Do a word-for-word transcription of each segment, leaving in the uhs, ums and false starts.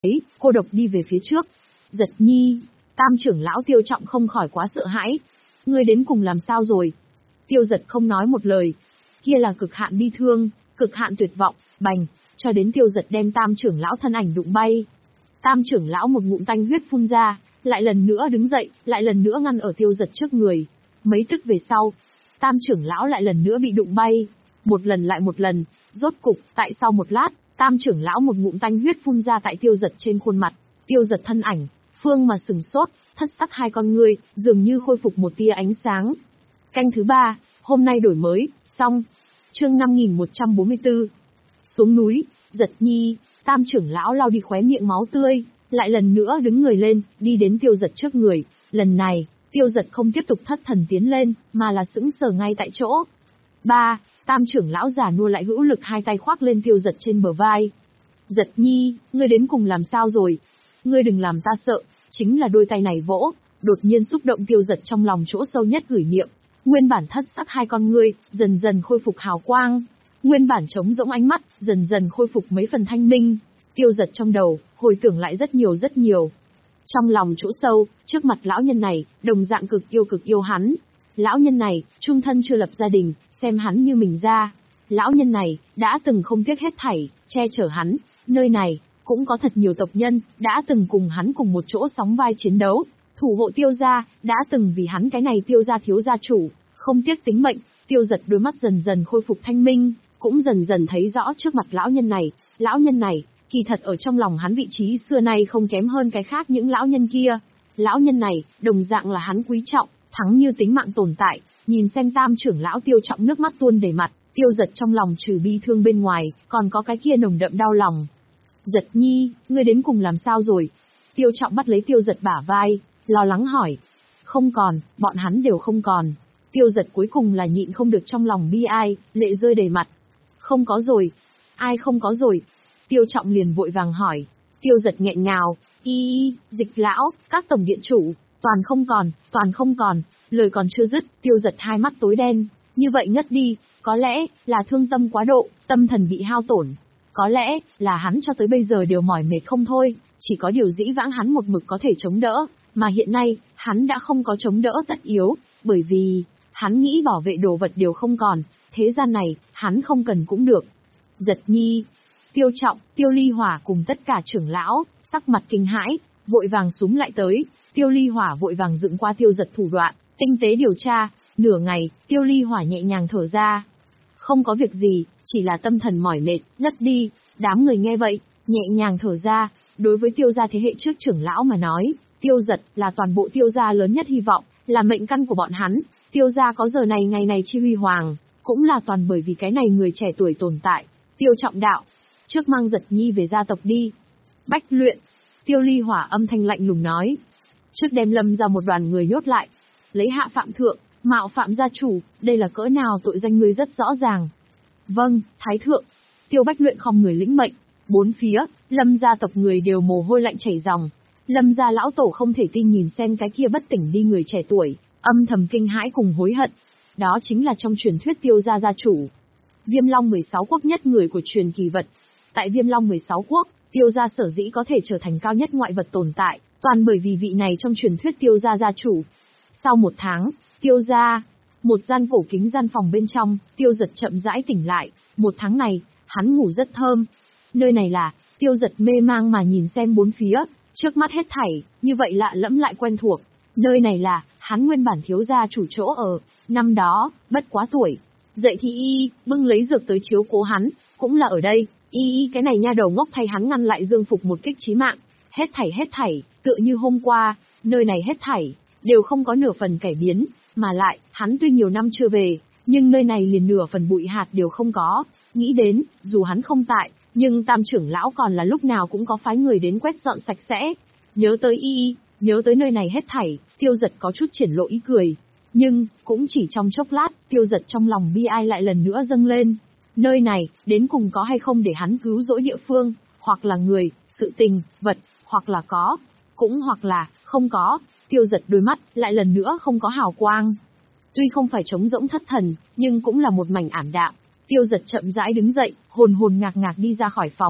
ấy, cô độc đi về phía trước. Giật Nhi, Tam trưởng lão Tiêu Trọng không khỏi quá sợ hãi. Ngươi đến cùng làm sao rồi? Tiêu Giật không nói một lời. Kia là cực hạn bi thương, cực hạn tuyệt vọng, bành, cho đến Tiêu Giật đem Tam trưởng lão thân ảnh đụng bay. Tam trưởng lão một ngụm tanh huyết phun ra, lại lần nữa đứng dậy, lại lần nữa ngăn ở Tiêu Giật trước người. Mấy tức về sau, Tam trưởng lão lại lần nữa bị đụng bay. Một lần lại một lần, rốt cục, tại sau một lát, Tam trưởng lão một ngụm tanh huyết phun ra tại Tiêu Giật trên khuôn mặt. Tiêu Giật thân ảnh, phương mà sừng sốt, thất sắc hai con ngươi, dường như khôi phục một tia ánh sáng. Canh thứ ba, hôm nay đổi mới, xong. Chương năm nghìn một trăm bốn mươi tư. Xuống núi, Giật Nhi, Tam trưởng lão lau đi khóe miệng máu tươi, lại lần nữa đứng người lên, đi đến Tiêu Giật trước người. Lần này, Tiêu Giật không tiếp tục thất thần tiến lên, mà là sững sờ ngay tại chỗ. Ba, Tam trưởng lão già nua lại hữu lực hai tay khoác lên Tiêu Giật trên bờ vai. Giật Nhi, ngươi đến cùng làm sao rồi? Ngươi đừng làm ta sợ, chính là đôi tay này vỗ, đột nhiên xúc động Tiêu Giật trong lòng chỗ sâu nhất gửi niệm. Nguyên bản thất sắc hai con ngươi, dần dần khôi phục hào quang. Nguyên bản trống rỗng ánh mắt, dần dần khôi phục mấy phần thanh minh. Tiêu Giật trong đầu, hồi tưởng lại rất nhiều rất nhiều. Trong lòng chỗ sâu, trước mặt lão nhân này, đồng dạng cực yêu cực yêu hắn. Lão nhân này, chung thân chưa lập gia đình, xem hắn như mình ra. Lão nhân này, đã từng không tiếc hết thảy, che chở hắn. Nơi này, cũng có thật nhiều tộc nhân, đã từng cùng hắn cùng một chỗ sóng vai chiến đấu. Thủ hộ Tiêu gia, đã từng vì hắn cái này Tiêu gia thiếu gia chủ, không tiếc tính mệnh. Tiêu Giật đôi mắt dần dần khôi phục thanh minh, cũng dần dần thấy rõ trước mặt lão nhân này. Lão nhân này, kỳ thật ở trong lòng hắn vị trí xưa nay không kém hơn cái khác những lão nhân kia. Lão nhân này, đồng dạng là hắn quý trọng, thắng như tính mạng tồn tại. Nhìn xem Tam trưởng lão Tiêu Trọng nước mắt tuôn đầy mặt, Tiêu Giật trong lòng trừ bi thương bên ngoài, còn có cái kia nồng đậm đau lòng. Giật Nhi, ngươi đến cùng làm sao rồi? Tiêu Trọng bắt lấy Tiêu Giật bả vai, lo lắng hỏi. Không còn, bọn hắn đều không còn. Tiêu Giật cuối cùng là nhịn không được trong lòng bi ai, lệ rơi đầy mặt. Không có rồi. Ai không có rồi? Tiêu Trọng liền vội vàng hỏi. Tiêu Giật nghẹn ngào, y y, Dịch lão, các tổng điện chủ, toàn không còn, toàn không còn. Lời còn chưa dứt, Tiêu Giật hai mắt tối đen, như vậy ngất đi, có lẽ là thương tâm quá độ, tâm thần bị hao tổn. Có lẽ là hắn cho tới bây giờ đều mỏi mệt không thôi, chỉ có điều dĩ vãng hắn một mực có thể chống đỡ, mà hiện nay, hắn đã không có chống đỡ tất yếu, bởi vì, hắn nghĩ bảo vệ đồ vật đều không còn, thế gian này, hắn không cần cũng được. Giật Nhi, Tiêu Trọng, Tiêu Ly Hỏa cùng tất cả trưởng lão, sắc mặt kinh hãi, vội vàng xúm lại tới. Tiêu Ly Hỏa vội vàng dựng qua Tiêu Giật thủ đoạn, tinh tế điều tra. Nửa ngày, Tiêu Ly Hỏa nhẹ nhàng thở ra. Không có việc gì, chỉ là tâm thần mỏi mệt, ngất đi. Đám người nghe vậy, nhẹ nhàng thở ra. Đối với Tiêu gia thế hệ trước trưởng lão mà nói, Tiêu Giật là toàn bộ Tiêu gia lớn nhất hy vọng, là mệnh căn của bọn hắn. Tiêu gia có giờ này ngày này chi huy hoàng, cũng là toàn bởi vì cái này người trẻ tuổi tồn tại. Tiêu Trọng đạo, trước mang Giật Nhi về gia tộc đi. Bách luyện, Tiêu Ly Hỏa âm thanh lạnh lùng nói. Trước đem Lâm ra một đoàn người nhốt lại, lấy hạ phạm thượng, mạo phạm gia chủ, đây là cỡ nào tội danh ngươi rất rõ ràng. Vâng, Thái thượng. Tiêu Bách luyện không người lĩnh mệnh. Bốn phía, Lâm gia tộc người đều mồ hôi lạnh chảy ròng. Lâm gia lão tổ không thể tin nhìn xem cái kia bất tỉnh đi người trẻ tuổi, âm thầm kinh hãi cùng hối hận. Đó chính là trong truyền thuyết Tiêu gia gia chủ. Viêm Long mười sáu quốc nhất người của truyền kỳ vật. Tại Viêm Long mười sáu quốc, Tiêu gia sở dĩ có thể trở thành cao nhất ngoại vật tồn tại, toàn bởi vì vị này trong truyền thuyết Tiêu gia gia chủ. Sau một tháng, Tiêu gia, một gian cổ kính gian phòng bên trong, Tiêu Giật chậm rãi tỉnh lại. Một tháng này, hắn ngủ rất thơm. Nơi này là, Tiêu Giật mê mang mà nhìn xem bốn phía, trước mắt hết thảy, như vậy lạ lẫm lại quen thuộc. Nơi này là, hắn nguyên bản thiếu gia chủ chỗ ở, năm đó, bất quá tuổi. Dậy thì y, bưng lấy dược tới chiếu cố hắn, cũng là ở đây, y y cái này nha đầu ngốc thay hắn ngăn lại Dương Phục một kích chí mạng. Hết thảy hết thảy, tựa như hôm qua, nơi này hết thảy, đều không có nửa phần cải biến, mà lại, hắn tuy nhiều năm chưa về, nhưng nơi này liền nửa phần bụi hạt đều không có. Nghĩ đến, dù hắn không tại, nhưng Tam trưởng lão còn là lúc nào cũng có phái người đến quét dọn sạch sẽ. Nhớ tới y, nhớ tới nơi này hết thảy, Tiêu Giật có chút triển lộ ý cười. Nhưng, cũng chỉ trong chốc lát, Tiêu Giật trong lòng bi ai lại lần nữa dâng lên. Nơi này, đến cùng có hay không để hắn cứu rỗi địa phương, hoặc là người, sự tình, vật, hoặc là có, cũng hoặc là, không có. Tiêu Giật đôi mắt, lại lần nữa không có hào quang. Tuy không phải trống rỗng thất thần, nhưng cũng là một mảnh ảm đạm. Tiêu Giật chậm rãi đứng dậy, hồn hồn ngạc ngạc đi ra khỏi phòng,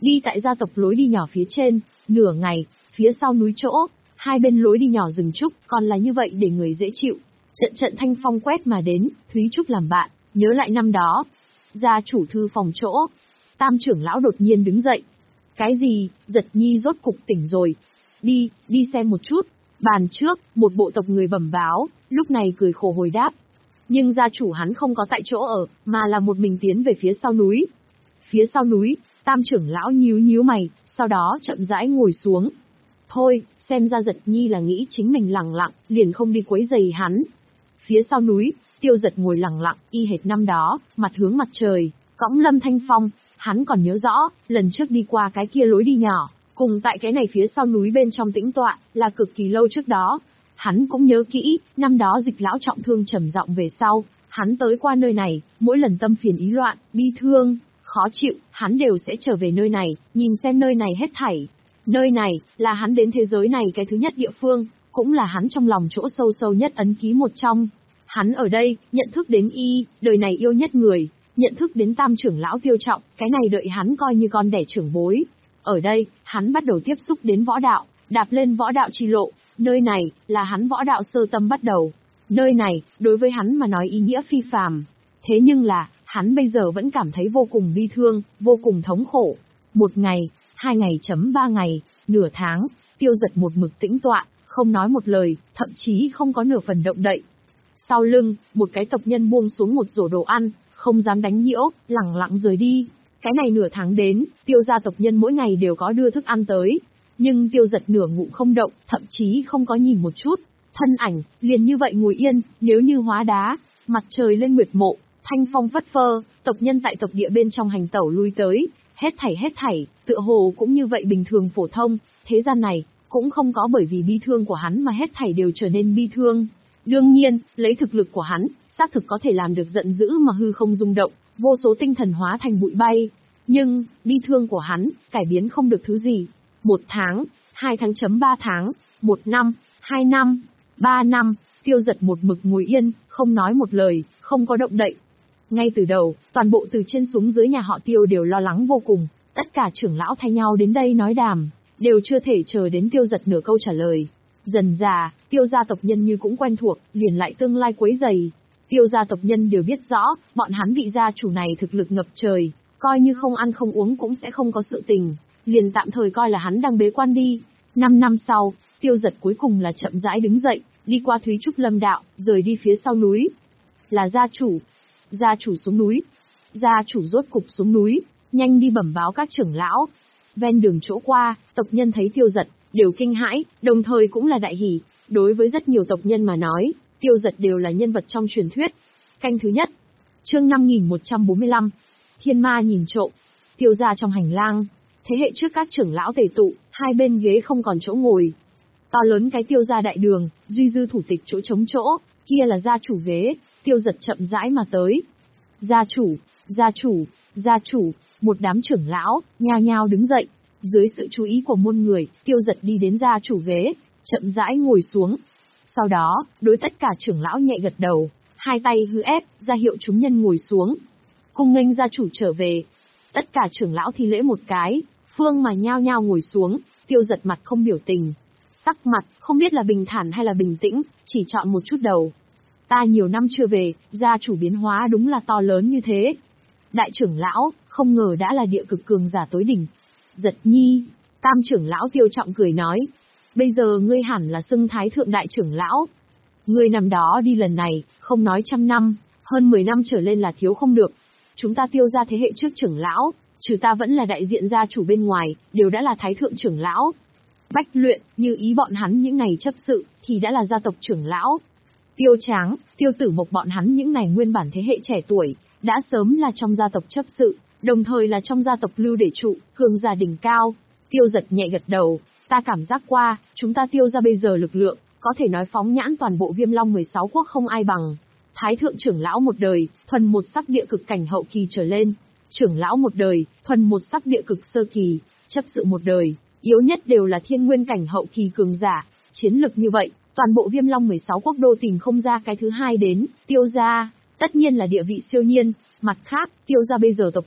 Đi tại gia tộc lối đi nhỏ phía trên, nửa ngày, phía sau núi chỗ, hai bên lối đi nhỏ rừng trúc, còn là như vậy để người dễ chịu. Trận trận thanh phong quét mà đến, Thúy Trúc làm bạn, nhớ lại năm đó. Gia chủ thư phòng chỗ, Tam trưởng lão đột nhiên đứng dậy. Cái gì, Giật Nhi rốt cục tỉnh rồi. Đi, đi xem một chút. Bàn trước, một bộ tộc người bẩm báo, lúc này cười khổ hồi đáp. Nhưng gia chủ hắn không có tại chỗ ở, mà là một mình tiến về phía sau núi. Phía sau núi, Tam trưởng lão nhíu nhíu mày, sau đó chậm rãi ngồi xuống. Thôi, xem ra Giật Nhi là nghĩ chính mình lẳng lặng, liền không đi quấy rầy hắn. Phía sau núi, Tiêu Giật ngồi lẳng lặng, y hệt năm đó, mặt hướng mặt trời, cõng Lâm Thanh Phong. Hắn còn nhớ rõ, lần trước đi qua cái kia lối đi nhỏ, cùng tại cái này phía sau núi bên trong tĩnh tọa, là cực kỳ lâu trước đó. Hắn cũng nhớ kỹ, năm đó Dịch lão trọng thương trầm giọng về sau, hắn tới qua nơi này, mỗi lần tâm phiền ý loạn, bi thương, khó chịu, hắn đều sẽ trở về nơi này, nhìn xem nơi này hết thảy. Nơi này, là hắn đến thế giới này cái thứ nhất địa phương, cũng là hắn trong lòng chỗ sâu sâu nhất ấn ký một trong. Hắn ở đây, nhận thức đến y, đời này yêu nhất người, nhận thức đến Tam trưởng lão Tiêu Trọng, cái này đợi hắn coi như con đẻ trưởng bối. Ở đây, hắn bắt đầu tiếp xúc đến võ đạo, đạp lên võ đạo chi lộ, nơi này, là hắn võ đạo sơ tâm bắt đầu. Nơi này, đối với hắn mà nói ý nghĩa phi phàm. Thế nhưng là, hắn bây giờ vẫn cảm thấy vô cùng bi thương, vô cùng thống khổ. Một ngày, hai ngày chấm ba ngày, nửa tháng, Tiêu Giật một mực tĩnh tọa, không nói một lời, thậm chí không có nửa phần động đậy. Sau lưng, một cái tộc nhân buông xuống một rổ đồ ăn, không dám đánh nhiễu, lẳng lặng rời đi. Cái này nửa tháng đến, Tiêu gia tộc nhân mỗi ngày đều có đưa thức ăn tới. Nhưng Tiêu Giật nửa ngủ không động, thậm chí không có nhìn một chút. Thân ảnh, liền như vậy ngồi yên, nếu như hóa đá, mặt trời lên nguyệt mộ, thanh phong phất phơ, tộc nhân tại tộc địa bên trong hành tẩu lui tới, hết thảy hết thảy, tựa hồ cũng như vậy bình thường phổ thông, thế gian này, cũng không có bởi vì bi thương của hắn mà hết thảy đều trở nên bi thương. Đương nhiên, lấy thực lực của hắn, xác thực có thể làm được giận dữ mà hư không rung động, vô số tinh thần hóa thành bụi bay. Nhưng, bi thương của hắn, cải biến không được thứ gì. Một tháng, hai tháng chấm ba tháng, một năm, hai năm, ba năm, Tiêu Giật một mực ngồi yên, không nói một lời, không có động đậy. Ngay từ đầu, toàn bộ từ trên xuống dưới nhà họ Tiêu đều lo lắng vô cùng, tất cả trưởng lão thay nhau đến đây nói đàm, đều chưa thể chờ đến Tiêu Giật nửa câu trả lời. Dần dà, Tiêu gia tộc nhân như cũng quen thuộc, liền lại tương lai quấy rầy. Tiêu gia tộc nhân đều biết rõ, bọn hắn vị gia chủ này thực lực ngập trời, coi như không ăn không uống cũng sẽ không có sự tình, liền tạm thời coi là hắn đang bế quan đi. Năm năm sau, Tiêu Giật cuối cùng là chậm rãi đứng dậy, đi qua Thúy Trúc Lâm đạo, rời đi phía sau núi. Là gia chủ. Gia chủ xuống núi. Gia chủ rốt cục xuống núi, nhanh đi bẩm báo các trưởng lão. Ven đường chỗ qua, tộc nhân thấy Tiêu Giật, đều kinh hãi, đồng thời cũng là đại hỉ. Đối với rất nhiều tộc nhân mà nói, Tiêu Giật đều là nhân vật trong truyền thuyết. Canh thứ nhất. Chương năm nghìn một trăm bốn mươi lăm. Thiên ma nhìn trộm. Tiêu gia trong hành lang, thế hệ trước các trưởng lão tề tụ, hai bên ghế không còn chỗ ngồi. To lớn cái Tiêu gia đại đường, duy dư thủ tịch chỗ trống chỗ, kia là gia chủ ghế. Tiêu Giật chậm rãi mà tới. Gia chủ, gia chủ, gia chủ, một đám trưởng lão, nhao nhao đứng dậy. Dưới sự chú ý của môn người, Tiêu Giật đi đến gia chủ ghế, chậm rãi ngồi xuống. Sau đó, đối tất cả trưởng lão nhẹ gật đầu, hai tay hư ép, ra hiệu chúng nhân ngồi xuống. Cung nghênh gia chủ trở về. Tất cả trưởng lão thi lễ một cái, phương mà nhao nhao ngồi xuống. Tiêu Giật mặt không biểu tình, sắc mặt không biết là bình thản hay là bình tĩnh, chỉ chọn một chút đầu. Ta nhiều năm chưa về, gia chủ biến hóa đúng là to lớn như thế. Đại trưởng lão, không ngờ đã là địa cực cường giả tối đỉnh. Giật Nhi, Tam trưởng lão Tiêu Trọng cười nói, bây giờ ngươi hẳn là xưng thái thượng đại trưởng lão. Ngươi năm đó đi lần này, không nói trăm năm, hơn mười năm trở lên là thiếu không được. Chúng ta Tiêu gia thế hệ trước trưởng lão, trừ ta vẫn là đại diện gia chủ bên ngoài, đều đã là thái thượng trưởng lão. Bách Luyện, như ý bọn hắn những ngày chấp sự, thì đã là gia tộc trưởng lão. Tiêu Tráng, Tiêu Tử Mộc bọn hắn những ngày nguyên bản thế hệ trẻ tuổi, đã sớm là trong gia tộc chấp sự, đồng thời là trong gia tộc lưu để trụ, cường giả đỉnh cao. Tiêu Giật nhẹ gật đầu, ta cảm giác qua, chúng ta Tiêu gia bây giờ lực lượng, có thể nói phóng nhãn toàn bộ Viêm Long mười sáu quốc không ai bằng. Thái thượng trưởng lão một đời, thuần một sắc địa cực cảnh hậu kỳ trở lên. Trưởng lão một đời, thuần một sắc địa cực sơ kỳ. Chấp sự một đời, yếu nhất đều là thiên nguyên cảnh hậu kỳ cường giả. Chiến lực như vậy, toàn bộ Viêm Long mười sáu quốc đô tìm không ra cái thứ hai đến. Tiêu gia, tất nhiên là địa vị siêu nhiên. Mặt khác, Tiêu gia bây giờ tộc địa,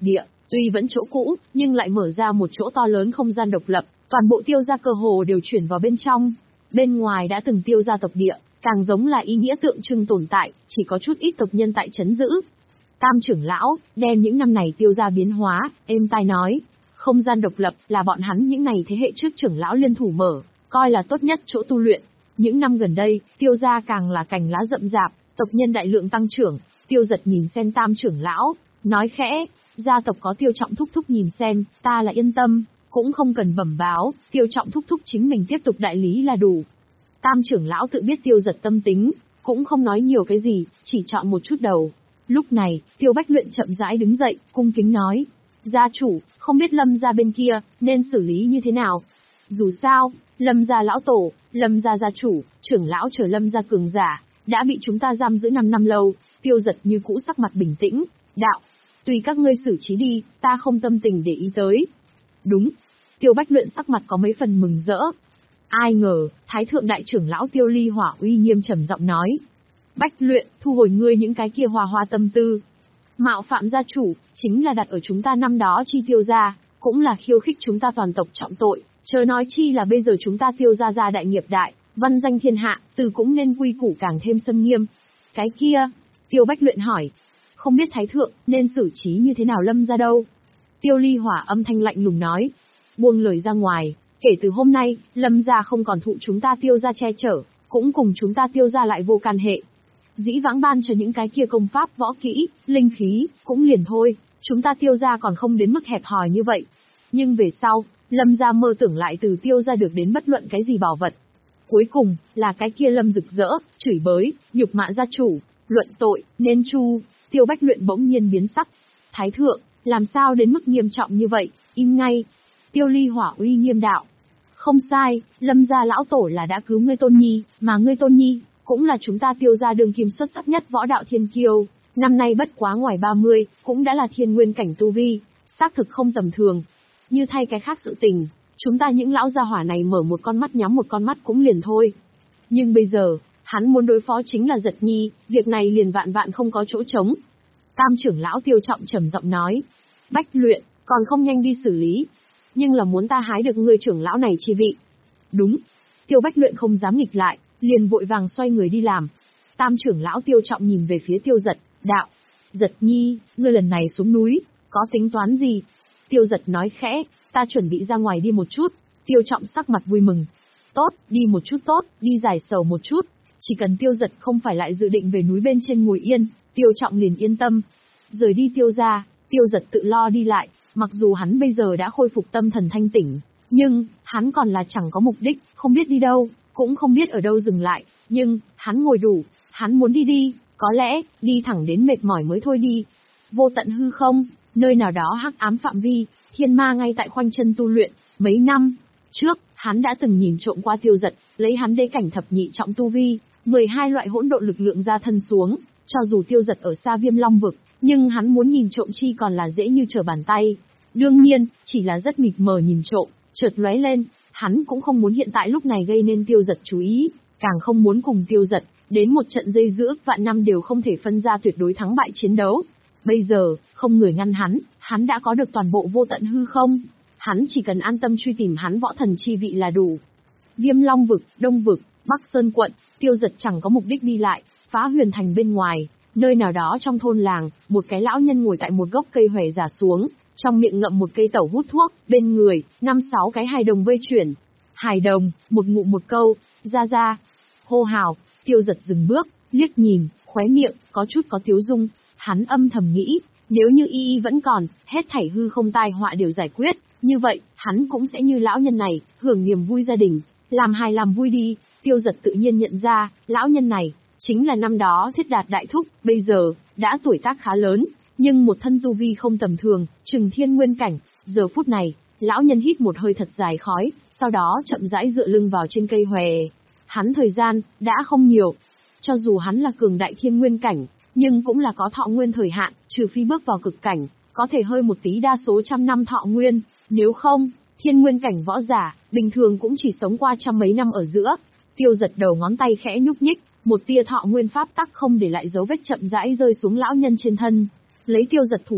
Tuy vẫn chỗ cũ, nhưng lại mở ra một chỗ to lớn không gian độc lập, toàn bộ Tiêu gia cơ hồ đều chuyển vào bên trong. Bên ngoài đã từng Tiêu gia tộc địa, càng giống là ý nghĩa tượng trưng tồn tại, chỉ có chút ít tộc nhân tại trấn giữ. Tam trưởng lão, đem những năm này Tiêu gia biến hóa, êm tai nói. Không gian độc lập là bọn hắn những ngày thế hệ trước trưởng lão liên thủ mở, coi là tốt nhất chỗ tu luyện. Những năm gần đây, Tiêu gia càng là cành lá rậm rạp, tộc nhân đại lượng tăng trưởng. Tiêu Giật nhìn xem Tam trưởng lão, nói khẽ, gia tộc có Tiêu Trọng thúc thúc nhìn xem, ta là yên tâm, cũng không cần bẩm báo, Tiêu Trọng thúc thúc chính mình tiếp tục đại lý là đủ. Tam trưởng lão tự biết Tiêu Giật tâm tính, cũng không nói nhiều cái gì, chỉ chọn một chút đầu. Lúc này, Tiêu Bách Luyện chậm rãi đứng dậy, cung kính nói, gia chủ, không biết Lâm gia bên kia, nên xử lý như thế nào? Dù sao, Lâm gia lão tổ, Lâm gia gia chủ, trưởng lão trở Lâm gia cường giả, đã bị chúng ta giam giữ năm năm lâu. Tiêu Giật như cũ sắc mặt bình tĩnh, đạo, tùy các ngươi xử trí đi, ta không tâm tình để ý tới. Đúng. Tiêu Bách Luyện sắc mặt có mấy phần mừng rỡ. Ai ngờ, Thái thượng đại trưởng lão Tiêu Ly Hỏa uy nghiêm trầm giọng nói, Bách Luyện, thu hồi ngươi những cái kia hòa hoa tâm tư. Mạo phạm gia chủ, chính là đặt ở chúng ta năm đó chi Tiêu gia, cũng là khiêu khích chúng ta toàn tộc trọng tội, chớ nói chi là bây giờ chúng ta Tiêu gia gia đại nghiệp đại, văn danh thiên hạ, từ cũng nên quy củ càng thêm xâm nghiêm. Cái kia, Tiêu Bách Luyện hỏi, không biết Thái thượng nên xử trí như thế nào Lâm gia đâu? Tiêu Ly Hỏa âm thanh lạnh lùng nói, buông lời ra ngoài, kể từ hôm nay, Lâm gia không còn thụ chúng ta Tiêu gia che chở, cũng cùng chúng ta Tiêu gia lại vô can hệ. Dĩ vãng ban cho những cái kia công pháp võ kỹ, linh khí, cũng liền thôi, chúng ta Tiêu gia còn không đến mức hẹp hòi như vậy. Nhưng về sau, Lâm gia mơ tưởng lại từ Tiêu gia được đến bất luận cái gì bảo vật. Cuối cùng, là cái kia Lâm rực rỡ, chửi bới, nhục mạ gia chủ, luận tội, nên chu. Tiêu Bách Luyện bỗng nhiên biến sắc. Thái thượng, làm sao đến mức nghiêm trọng như vậy, im ngay. Tiêu Ly Hỏa uy nghiêm đạo. Không sai, Lâm gia lão tổ là đã cứu ngươi Tôn Nhi, mà ngươi Tôn Nhi, cũng là chúng ta Tiêu gia đương kim xuất sắc nhất võ đạo thiên kiêu. Năm nay bất quá ngoài ba mươi, cũng đã là thiên nguyên cảnh tu vi, xác thực không tầm thường. Như thay cái khác sự tình, chúng ta những lão gia hỏa này mở một con mắt nhắm một con mắt cũng liền thôi. Nhưng bây giờ, hắn muốn đối phó chính là Giật Nhi, việc này liền vạn vạn không có chỗ trống. Tam trưởng lão Tiêu Trọng trầm giọng nói, Bách Luyện, còn không nhanh đi xử lý. Nhưng là muốn ta hái được người trưởng lão này chi vị. Đúng. Tiêu Bách Luyện không dám nghịch lại, liền vội vàng xoay người đi làm. Tam trưởng lão Tiêu Trọng nhìn về phía Tiêu Giật, đạo, Giật Nhi, ngươi lần này xuống núi, có tính toán gì? Tiêu Giật nói khẽ, ta chuẩn bị ra ngoài đi một chút. Tiêu Trọng sắc mặt vui mừng. Tốt, đi một chút tốt, đi giải sầu một chút. Chỉ cần Tiêu Giật không phải lại dự định về núi bên trên ngồi yên, Tiêu Trọng liền yên tâm. Rời đi Tiêu gia, Tiêu Giật tự lo đi lại, mặc dù hắn bây giờ đã khôi phục tâm thần thanh tỉnh, nhưng, hắn còn là chẳng có mục đích, không biết đi đâu, cũng không biết ở đâu dừng lại, nhưng, hắn ngồi đủ, hắn muốn đi đi, có lẽ, đi thẳng đến mệt mỏi mới thôi đi. Vô tận hư không, nơi nào đó hắc ám phạm vi, thiên ma ngay tại khoanh chân tu luyện, mấy năm trước, hắn đã từng nhìn trộm qua Tiêu Giật, lấy hắn đế cảnh thập nhị trọng tu vi, mười hai loại hỗn độn lực lượng ra thân xuống, cho dù Tiêu Giật ở xa Viêm Long vực, nhưng hắn muốn nhìn trộm chi còn là dễ như trở bàn tay. Đương nhiên, chỉ là rất mịt mờ nhìn trộm, chợt lóe lên, hắn cũng không muốn hiện tại lúc này gây nên Tiêu Giật chú ý, càng không muốn cùng Tiêu Giật đến một trận dây dưa vạn năm đều không thể phân ra tuyệt đối thắng bại chiến đấu. Bây giờ, không người ngăn hắn, hắn đã có được toàn bộ vô tận hư không. Hắn chỉ cần an tâm truy tìm hắn võ thần chi vị là đủ. Viêm Long vực, Đông vực, Bắc Sơn quận, Tiêu Giật chẳng có mục đích đi lại, phá huyền thành bên ngoài, nơi nào đó trong thôn làng, một cái lão nhân ngồi tại một gốc cây hòe già xuống, trong miệng ngậm một cây tẩu hút thuốc, bên người, năm sáu cái hài đồng vây chuyển. Hài đồng, một ngụm một câu, ra ra, hô hào. Tiêu Giật dừng bước, liếc nhìn, khóe miệng, có chút có tiếu dung, hắn âm thầm nghĩ, nếu như y y vẫn còn, hết thảy hư không tai họa đều giải quyết, như vậy, hắn cũng sẽ như lão nhân này, hưởng niềm vui gia đình, làm hài làm vui đi. Tiêu Giật tự nhiên nhận ra, lão nhân này, chính là năm đó Thiết Đạt đại thúc, bây giờ, đã tuổi tác khá lớn, nhưng một thân tu vi không tầm thường, chừng thiên nguyên cảnh. Giờ phút này, lão nhân hít một hơi thật dài khói, sau đó chậm rãi dựa lưng vào trên cây hòe. Hắn thời gian, đã không nhiều. Cho dù hắn là cường đại thiên nguyên cảnh, nhưng cũng là có thọ nguyên thời hạn, trừ phi bước vào cực cảnh, có thể hơi một tí đa số trăm năm thọ nguyên, nếu không, thiên nguyên cảnh võ giả, bình thường cũng chỉ sống qua trăm mấy năm ở giữa. Tiêu Giật đầu ngón tay khẽ nhúc nhích, một tia thọ nguyên pháp tắc không để lại dấu vết chậm rãi rơi xuống lão nhân trên thân. Lấy Tiêu Giật thủ đoạn,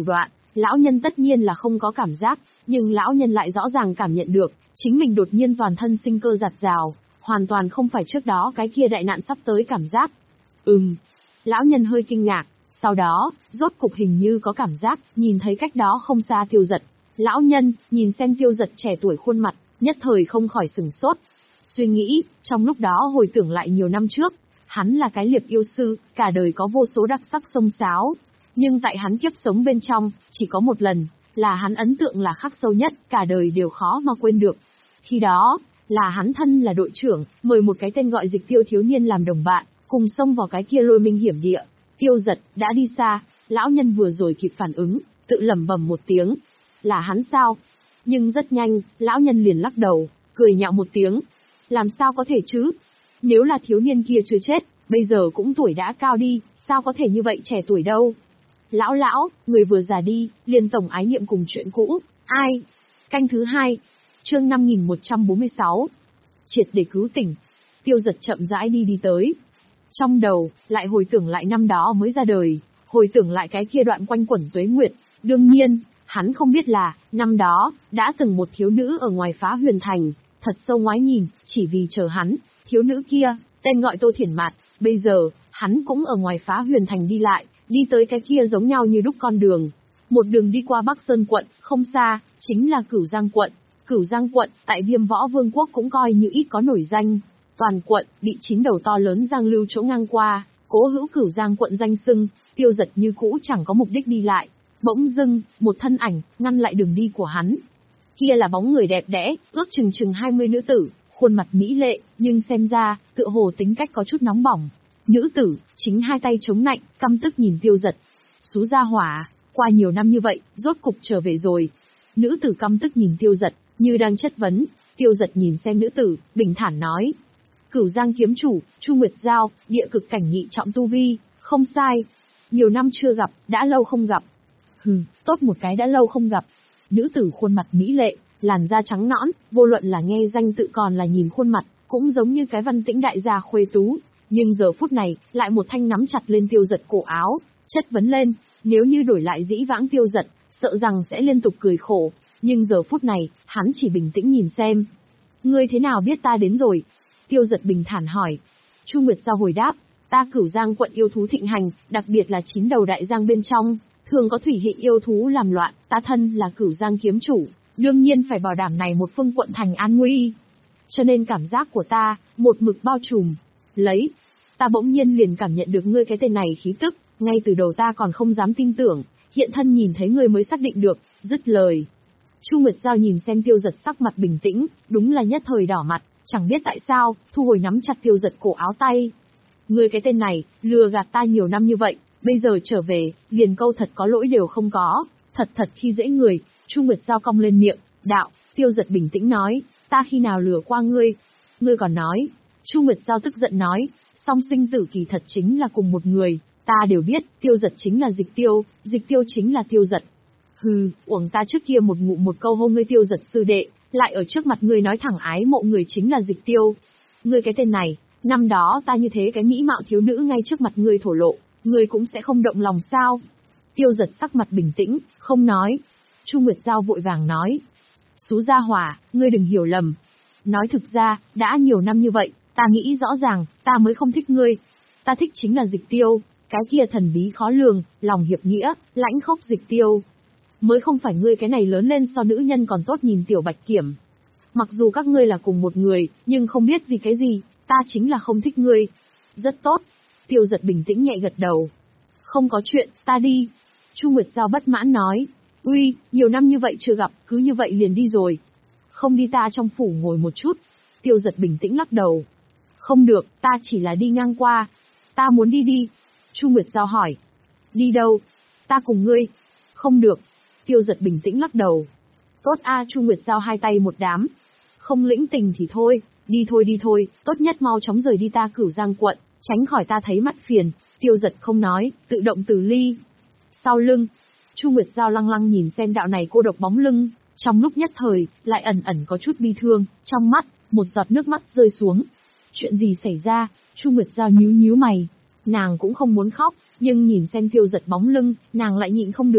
Lão nhân tất nhiên là không có cảm giác, nhưng lão nhân lại rõ ràng cảm nhận được, chính mình đột nhiên toàn thân sinh cơ giạt rào, hoàn toàn không phải trước đó cái kia đại nạn sắp tới cảm giác. Ừm. Lão nhân hơi kinh ngạc, sau đó, rốt cục hình như có cảm giác, nhìn thấy cách đó không xa Tiêu Dật. Lão nhân, nhìn xem Tiêu Dật trẻ tuổi khuôn mặt, nhất thời không khỏi sửng sốt. Suy nghĩ, trong lúc đó hồi tưởng lại nhiều năm trước, hắn là cái liệp yêu sư, cả đời có vô số đặc sắc xông xáo. Nhưng tại hắn kiếp sống bên trong, chỉ có một lần, là hắn ấn tượng là khắc sâu nhất, cả đời đều khó mà quên được. Khi đó, là hắn thân là đội trưởng, mời một cái tên gọi Dịch Tiêu thiếu niên làm đồng bạn, cùng xông vào cái kia lôi minh hiểm địa. Tiêu Dật đã đi xa, lão nhân vừa rồi kịp phản ứng, tự lẩm bẩm một tiếng. Là hắn sao? Nhưng rất nhanh, lão nhân liền lắc đầu, cười nhạo một tiếng. Làm sao có thể chứ? Nếu là thiếu niên kia chưa chết, bây giờ cũng tuổi đã cao đi, sao có thể như vậy trẻ tuổi đâu? Lão lão, người vừa già đi, liền tổng ái niệm cùng chuyện cũ, ai? Canh thứ hai, chương năm nghìn một trăm bốn mươi sáu. Triệt để cứu tỉnh. Tiêu Dật chậm rãi đi đi tới. Trong đầu, lại hồi tưởng lại năm đó mới ra đời, hồi tưởng lại cái kia đoạn quanh quẩn tuế nguyệt. Đương nhiên, hắn không biết là, năm đó, đã từng một thiếu nữ ở ngoài Phá Huyền Thành, thật sâu ngoái nhìn, chỉ vì chờ hắn, thiếu nữ kia, tên gọi Tô Thiển Mạt, bây giờ, hắn cũng ở ngoài Phá Huyền Thành đi lại, đi tới cái kia giống nhau như đúc con đường. Một đường đi qua Bắc Sơn quận, không xa, chính là Cửu Giang quận. Cửu Giang quận, tại Viêm Võ Vương quốc cũng coi như ít có nổi danh. Toàn quận, bị chín đầu to lớn giang lưu chỗ ngang qua, cố hữu Cửu Giang quận danh xưng, Tiêu Dật như cũ chẳng có mục đích đi lại. Bỗng dưng, một thân ảnh, ngăn lại đường đi của hắn. Kia là bóng người đẹp đẽ, ước chừng chừng hai mươi nữ tử, khuôn mặt mỹ lệ, nhưng xem ra, tựa hồ tính cách có chút nóng bỏng. Nữ tử, chính hai tay chống nạnh, căm tức nhìn Tiêu Dật. Xú gia hỏa, qua nhiều năm như vậy, rốt cục trở về rồi. Nữ tử căm tức nhìn Tiêu Dật, như đang chất vấn. Tiêu Dật nhìn xem nữ tử, bình thản nói. Cửu Giang kiếm chủ, Chu Nguyệt Giao, địa cực cảnh nhị trọng tu vi, không sai. Nhiều năm chưa gặp, đã lâu không gặp. Hừ, tốt một cái đã lâu không gặp. Nữ tử khuôn mặt mỹ lệ, làn da trắng nõn, vô luận là nghe danh tự còn là nhìn khuôn mặt, cũng giống như cái văn tĩnh đại gia khuê tú. Nhưng giờ phút này, lại một thanh nắm chặt lên Tiêu Dật cổ áo, chất vấn lên, nếu như đổi lại dĩ vãng Tiêu Dật, sợ rằng sẽ liên tục cười khổ. Nhưng giờ phút này, hắn chỉ bình tĩnh nhìn xem. Ngươi thế nào biết ta đến rồi? Tiêu Dật bình thản hỏi. Chu Nguyệt Giao hồi đáp, ta Cửu Giang quận yêu thú thịnh hành, đặc biệt là chín đầu đại giang bên trong, thường có thủy hệ yêu thú làm loạn, ta thân là Cửu Giang kiếm chủ, đương nhiên phải bảo đảm này một phương quận thành an nguy. Cho nên cảm giác của ta, một mực bao trùm. Lấy, ta bỗng nhiên liền cảm nhận được ngươi cái tên này khí tức, ngay từ đầu ta còn không dám tin tưởng, hiện thân nhìn thấy ngươi mới xác định được, dứt lời. Chu Nguyệt Giao nhìn xem Tiêu Dật sắc mặt bình tĩnh, đúng là nhất thời đỏ mặt, chẳng biết tại sao, thu hồi nắm chặt Tiêu Dật cổ áo tay. Ngươi cái tên này, lừa gạt ta nhiều năm như vậy, bây giờ trở về, liền câu thật có lỗi đều không có, thật thật khi dễ người. Chu Nguyệt Giao cong lên miệng, đạo. Tiêu Dật bình tĩnh nói, ta khi nào lừa qua ngươi? Ngươi còn nói. Chu Nguyệt Giao tức giận nói, song sinh tử kỳ thật chính là cùng một người, ta đều biết, Tiêu Dật chính là Dịch Tiêu, Dịch Tiêu chính là Tiêu Dật. Hừ, uổng ta trước kia một ngụ một câu hô ngươi Tiêu Dật sư đệ, lại ở trước mặt ngươi nói thẳng ái mộ người chính là Dịch Tiêu. Ngươi cái tên này, năm đó ta như thế cái mỹ mạo thiếu nữ ngay trước mặt ngươi thổ lộ, ngươi cũng sẽ không động lòng sao? Tiêu Dật sắc mặt bình tĩnh, không nói. Chu Nguyệt Giao vội vàng nói. Xú gia hỏa, ngươi đừng hiểu lầm. Nói thực ra, đã nhiều năm như vậy, ta nghĩ rõ ràng, ta mới không thích ngươi. Ta thích chính là Dịch Tiêu, cái kia thần bí khó lường, lòng hiệp nghĩa, lãnh khốc Dịch Tiêu. Mới không phải ngươi cái này lớn lên so nữ nhân còn tốt nhìn tiểu Bạch Kiểm. Mặc dù các ngươi là cùng một người, nhưng không biết vì cái gì, ta chính là không thích ngươi. Rất tốt. Tiêu Dật bình tĩnh nhẹ gật đầu. Không có chuyện, ta đi. Chu Nguyệt Giao bất mãn nói. Uy, nhiều năm như vậy chưa gặp, cứ như vậy liền đi rồi. Không đi ta trong phủ ngồi một chút. Tiêu Dật bình tĩnh lắc đầu. Không được, ta chỉ là đi ngang qua. Ta muốn đi đi. Chu Nguyệt Giao hỏi. Đi đâu? Ta cùng ngươi. Không được. Tiêu Dật bình tĩnh lắc đầu. Tốt a. Chu Nguyệt Giao hai tay một đám. Không lĩnh tình thì thôi, đi thôi đi thôi, tốt nhất mau chóng rời đi ta Cửu Giang quận, tránh khỏi ta thấy mắt phiền. Tiêu Dật không nói, tự động từ ly. Sau lưng, Chu Nguyệt Giao lăng lăng nhìn xem đạo này cô độc bóng lưng, trong lúc nhất thời, lại ẩn ẩn có chút bi thương, trong mắt, một giọt nước mắt rơi xuống. Chuyện gì xảy ra? Chu Nguyệt Giao nhíu nhíu mày. Nàng cũng không muốn khóc, nhưng nhìn xem Tiêu Dật bóng lưng, nàng lại nhịn không được.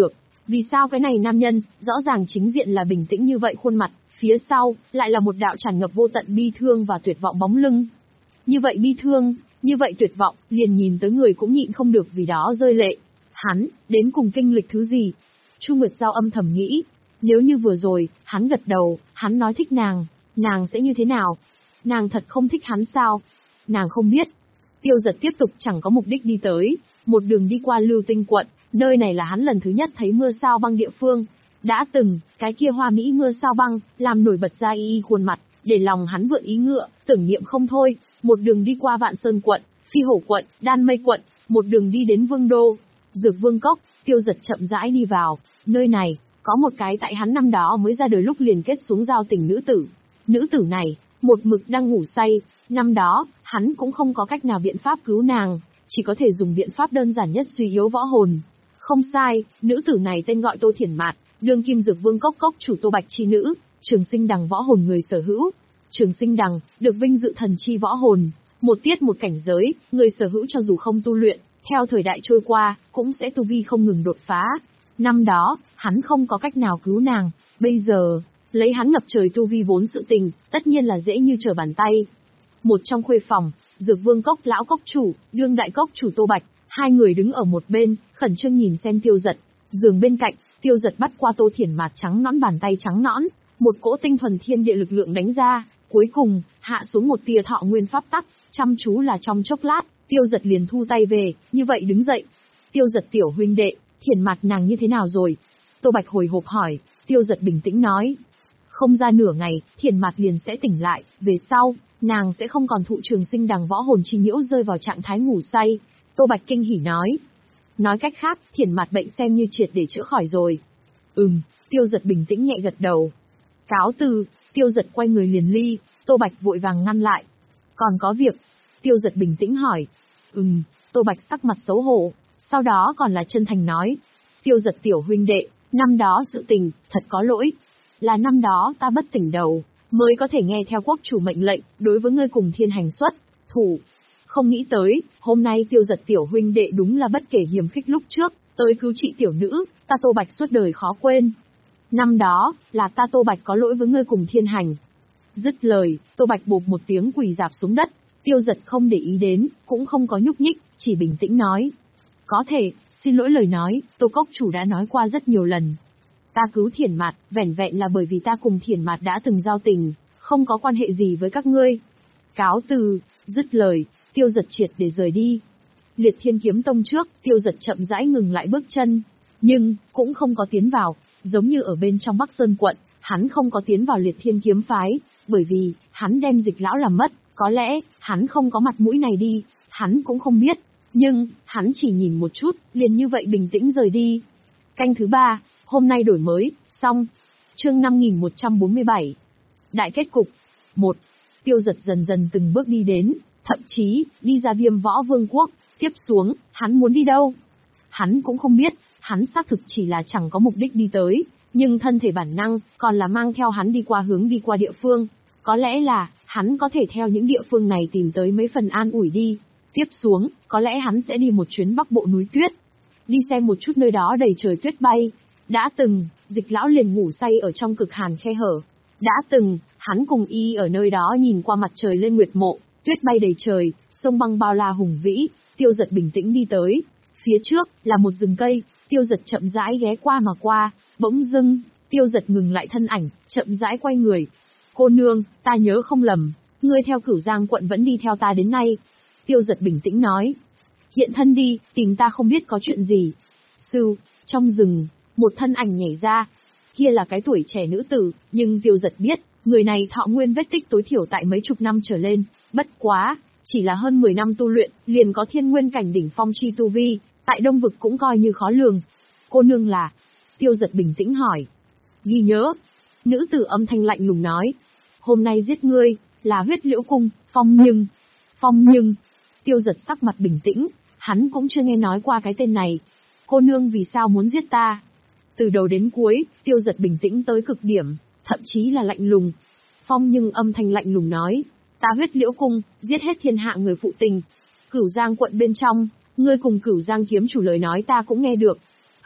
Vì sao cái này nam nhân, rõ ràng chính diện là bình tĩnh như vậy khuôn mặt, phía sau, lại là một đạo tràn ngập vô tận bi thương và tuyệt vọng bóng lưng. Như vậy bi thương, như vậy tuyệt vọng, liền nhìn tới người cũng nhịn không được vì đó rơi lệ. Hắn, đến cùng kinh lịch thứ gì? Chu Nguyệt Giao âm thầm nghĩ, nếu như vừa rồi, hắn gật đầu, hắn nói thích nàng, nàng sẽ như thế nào? Nàng thật không thích hắn sao? Nàng không biết. Tiêu Giật tiếp tục chẳng có mục đích đi tới, một đường đi qua Lưu Tinh quận, nơi này là hắn lần thứ nhất thấy mưa sao băng địa phương. Đã từng, cái kia hoa mỹ mưa sao băng, làm nổi bật ra y y khuôn mặt, để lòng hắn vượn ý ngựa, tưởng niệm không thôi, một đường đi qua Vạn Sơn quận, Phi Hổ quận, Đan Mây quận, một đường đi đến Vương Đô, Dược Vương Cốc. Tiêu Giật chậm rãi đi vào, nơi này, có một cái tại hắn năm đó mới ra đời lúc liền kết xuống giao tình nữ tử. Nữ tử này, một mực đang ngủ say, năm đó, hắn cũng không có cách nào biện pháp cứu nàng, chỉ có thể dùng biện pháp đơn giản nhất suy yếu võ hồn. Không sai, nữ tử này tên gọi Tô Thiển Mạt, đương kim Dược Vương Cốc cốc chủ Tô Bạch chi nữ, Trường Sinh Đằng võ hồn người sở hữu. Trường Sinh Đằng, được vinh dự thần chi võ hồn, một tiết một cảnh giới, người sở hữu cho dù không tu luyện, theo thời đại trôi qua, cũng sẽ tu vi không ngừng đột phá. Năm đó, hắn không có cách nào cứu nàng, bây giờ, lấy hắn ngập trời tu vi vốn sự tình, tất nhiên là dễ như trở bàn tay. Một trong khuê phòng, Dược Vương Cốc lão cốc chủ, đương đại cốc chủ Tô Bạch, hai người đứng ở một bên, khẩn trương nhìn xem Tiêu Giật. Giường bên cạnh, Tiêu Giật bắt qua Tô Thiển Mạt trắng nõn bàn tay trắng nõn, một cỗ tinh thuần thiên địa lực lượng đánh ra, cuối cùng, hạ xuống một tia thọ nguyên pháp tắc, chăm chú là trong chốc lát, Tiêu Giật liền thu tay về, như vậy đứng dậy. Tiêu Giật tiểu huynh đệ, Thiển Mạt nàng như thế nào rồi? Tô Bạch hồi hộp hỏi, Tiêu Giật bình tĩnh nói. Không ra nửa ngày, Thiển Mạt liền sẽ tỉnh lại, về sau, nàng sẽ không còn thụ Trường Sinh Đằng võ hồn chi nhiễu rơi vào trạng thái ngủ say. Tô Bạch kinh hỉ nói. Nói cách khác, Thiển Mạt bệnh xem như triệt để chữa khỏi rồi. Ừm, Tiêu Giật bình tĩnh nhẹ gật đầu. Cáo từ, Tiêu Giật quay người liền ly, Tô Bạch vội vàng ngăn lại. Còn có việc? Tiêu Giật bình tĩnh hỏi. Ừm, Tô Bạch sắc mặt xấu hổ, sau đó còn là chân thành nói. Tiêu Giật tiểu huynh đệ, năm đó sự tình, thật có lỗi. Là năm đó ta bất tỉnh đầu, mới có thể nghe theo quốc chủ mệnh lệnh, đối với ngươi cùng thiên hành xuất, thủ. Không nghĩ tới, hôm nay Tiêu Giật tiểu huynh đệ đúng là bất kể hiềm khích lúc trước, tới cứu trị tiểu nữ, ta Tô Bạch suốt đời khó quên. Năm đó, là ta Tô Bạch có lỗi với ngươi cùng thiên hành. Dứt lời, Tô Bạch bộp một tiếng quỳ rạp xuống đất, Tiêu Giật không để ý đến, cũng không có nhúc nhích, chỉ bình tĩnh nói. Có thể, xin lỗi lời nói, Tô Cốc chủ đã nói qua rất nhiều lần. Ta cứu Thiển Mạt, vẻn vẹn là bởi vì ta cùng Thiển Mạt đã từng giao tình, không có quan hệ gì với các ngươi. Cáo từ, dứt lời, Tiêu Giật triệt để rời đi. Liệt Thiên Kiếm Tông trước, Tiêu Giật chậm rãi ngừng lại bước chân, nhưng, cũng không có tiến vào, giống như ở bên trong Bắc Sơn quận, hắn không có tiến vào Liệt Thiên Kiếm phái, bởi vì, hắn đem Dịch lão làm mất, có lẽ, hắn không có mặt mũi này đi, hắn cũng không biết, nhưng, hắn chỉ nhìn một chút, liền như vậy bình tĩnh rời đi. Canh thứ ba, hôm nay đổi mới, xong. Chương năm nghìn một trăm bốn mươi bảy. Đại kết cục. một. Tiêu Giật dần dần từng bước đi đến, thậm chí, đi ra Viêm Võ Vương quốc, tiếp xuống, hắn muốn đi đâu? Hắn cũng không biết, hắn xác thực chỉ là chẳng có mục đích đi tới, nhưng thân thể bản năng, còn là mang theo hắn đi qua hướng đi qua địa phương. Có lẽ là, hắn có thể theo những địa phương này tìm tới mấy phần an ủi đi. Tiếp xuống, có lẽ hắn sẽ đi một chuyến Bắc Bộ núi tuyết. Đi xem một chút nơi đó đầy trời tuyết bay. Đã từng, Dịch lão liền ngủ say ở trong cực hàn khe hở. Đã từng, hắn cùng y ở nơi đó nhìn qua mặt trời lên nguyệt mộ, tuyết bay đầy trời, sông băng bao la hùng vĩ. Tiêu Giật bình tĩnh đi tới. Phía trước, là một rừng cây, Tiêu Giật chậm rãi ghé qua mà qua, bỗng dưng, Tiêu Giật ngừng lại thân ảnh, chậm rãi quay người. Cô nương, ta nhớ không lầm, ngươi theo Cửu Giang quận vẫn đi theo ta đến nay. Tiêu Giật bình tĩnh nói. Hiện thân đi, tìm ta không biết có chuyện gì. Sư, trong rừng, một thân ảnh nhảy ra. Kia là cái tuổi trẻ nữ tử, nhưng Tiêu Giật biết, người này thọ nguyên vết tích tối thiểu tại mấy chục năm trở lên, bất quá, chỉ là hơn mười năm tu luyện, liền có thiên nguyên cảnh đỉnh phong chi tu vi, tại Đông Vực cũng coi như khó lường. Cô nương là? Tiêu Giật bình tĩnh hỏi. Ghi nhớ. Nữ tử âm thanh lạnh lùng nói. Hôm nay giết ngươi, là Huyết Liễu Cung, Phong Nhưng. Phong Nhưng. Tiêu Giật sắc mặt bình tĩnh, hắn cũng chưa nghe nói qua cái tên này. Cô nương vì sao muốn giết ta? Từ đầu đến cuối, Tiêu Giật bình tĩnh tới cực điểm, thậm chí là lạnh lùng. Phong Nhưng âm thanh lạnh lùng nói. Ta Huyết Liễu Cung, giết hết thiên hạ người phụ tình. Cửu Giang quận bên trong, ngươi cùng Cửu Giang kiếm chủ lời nói ta cũng nghe được.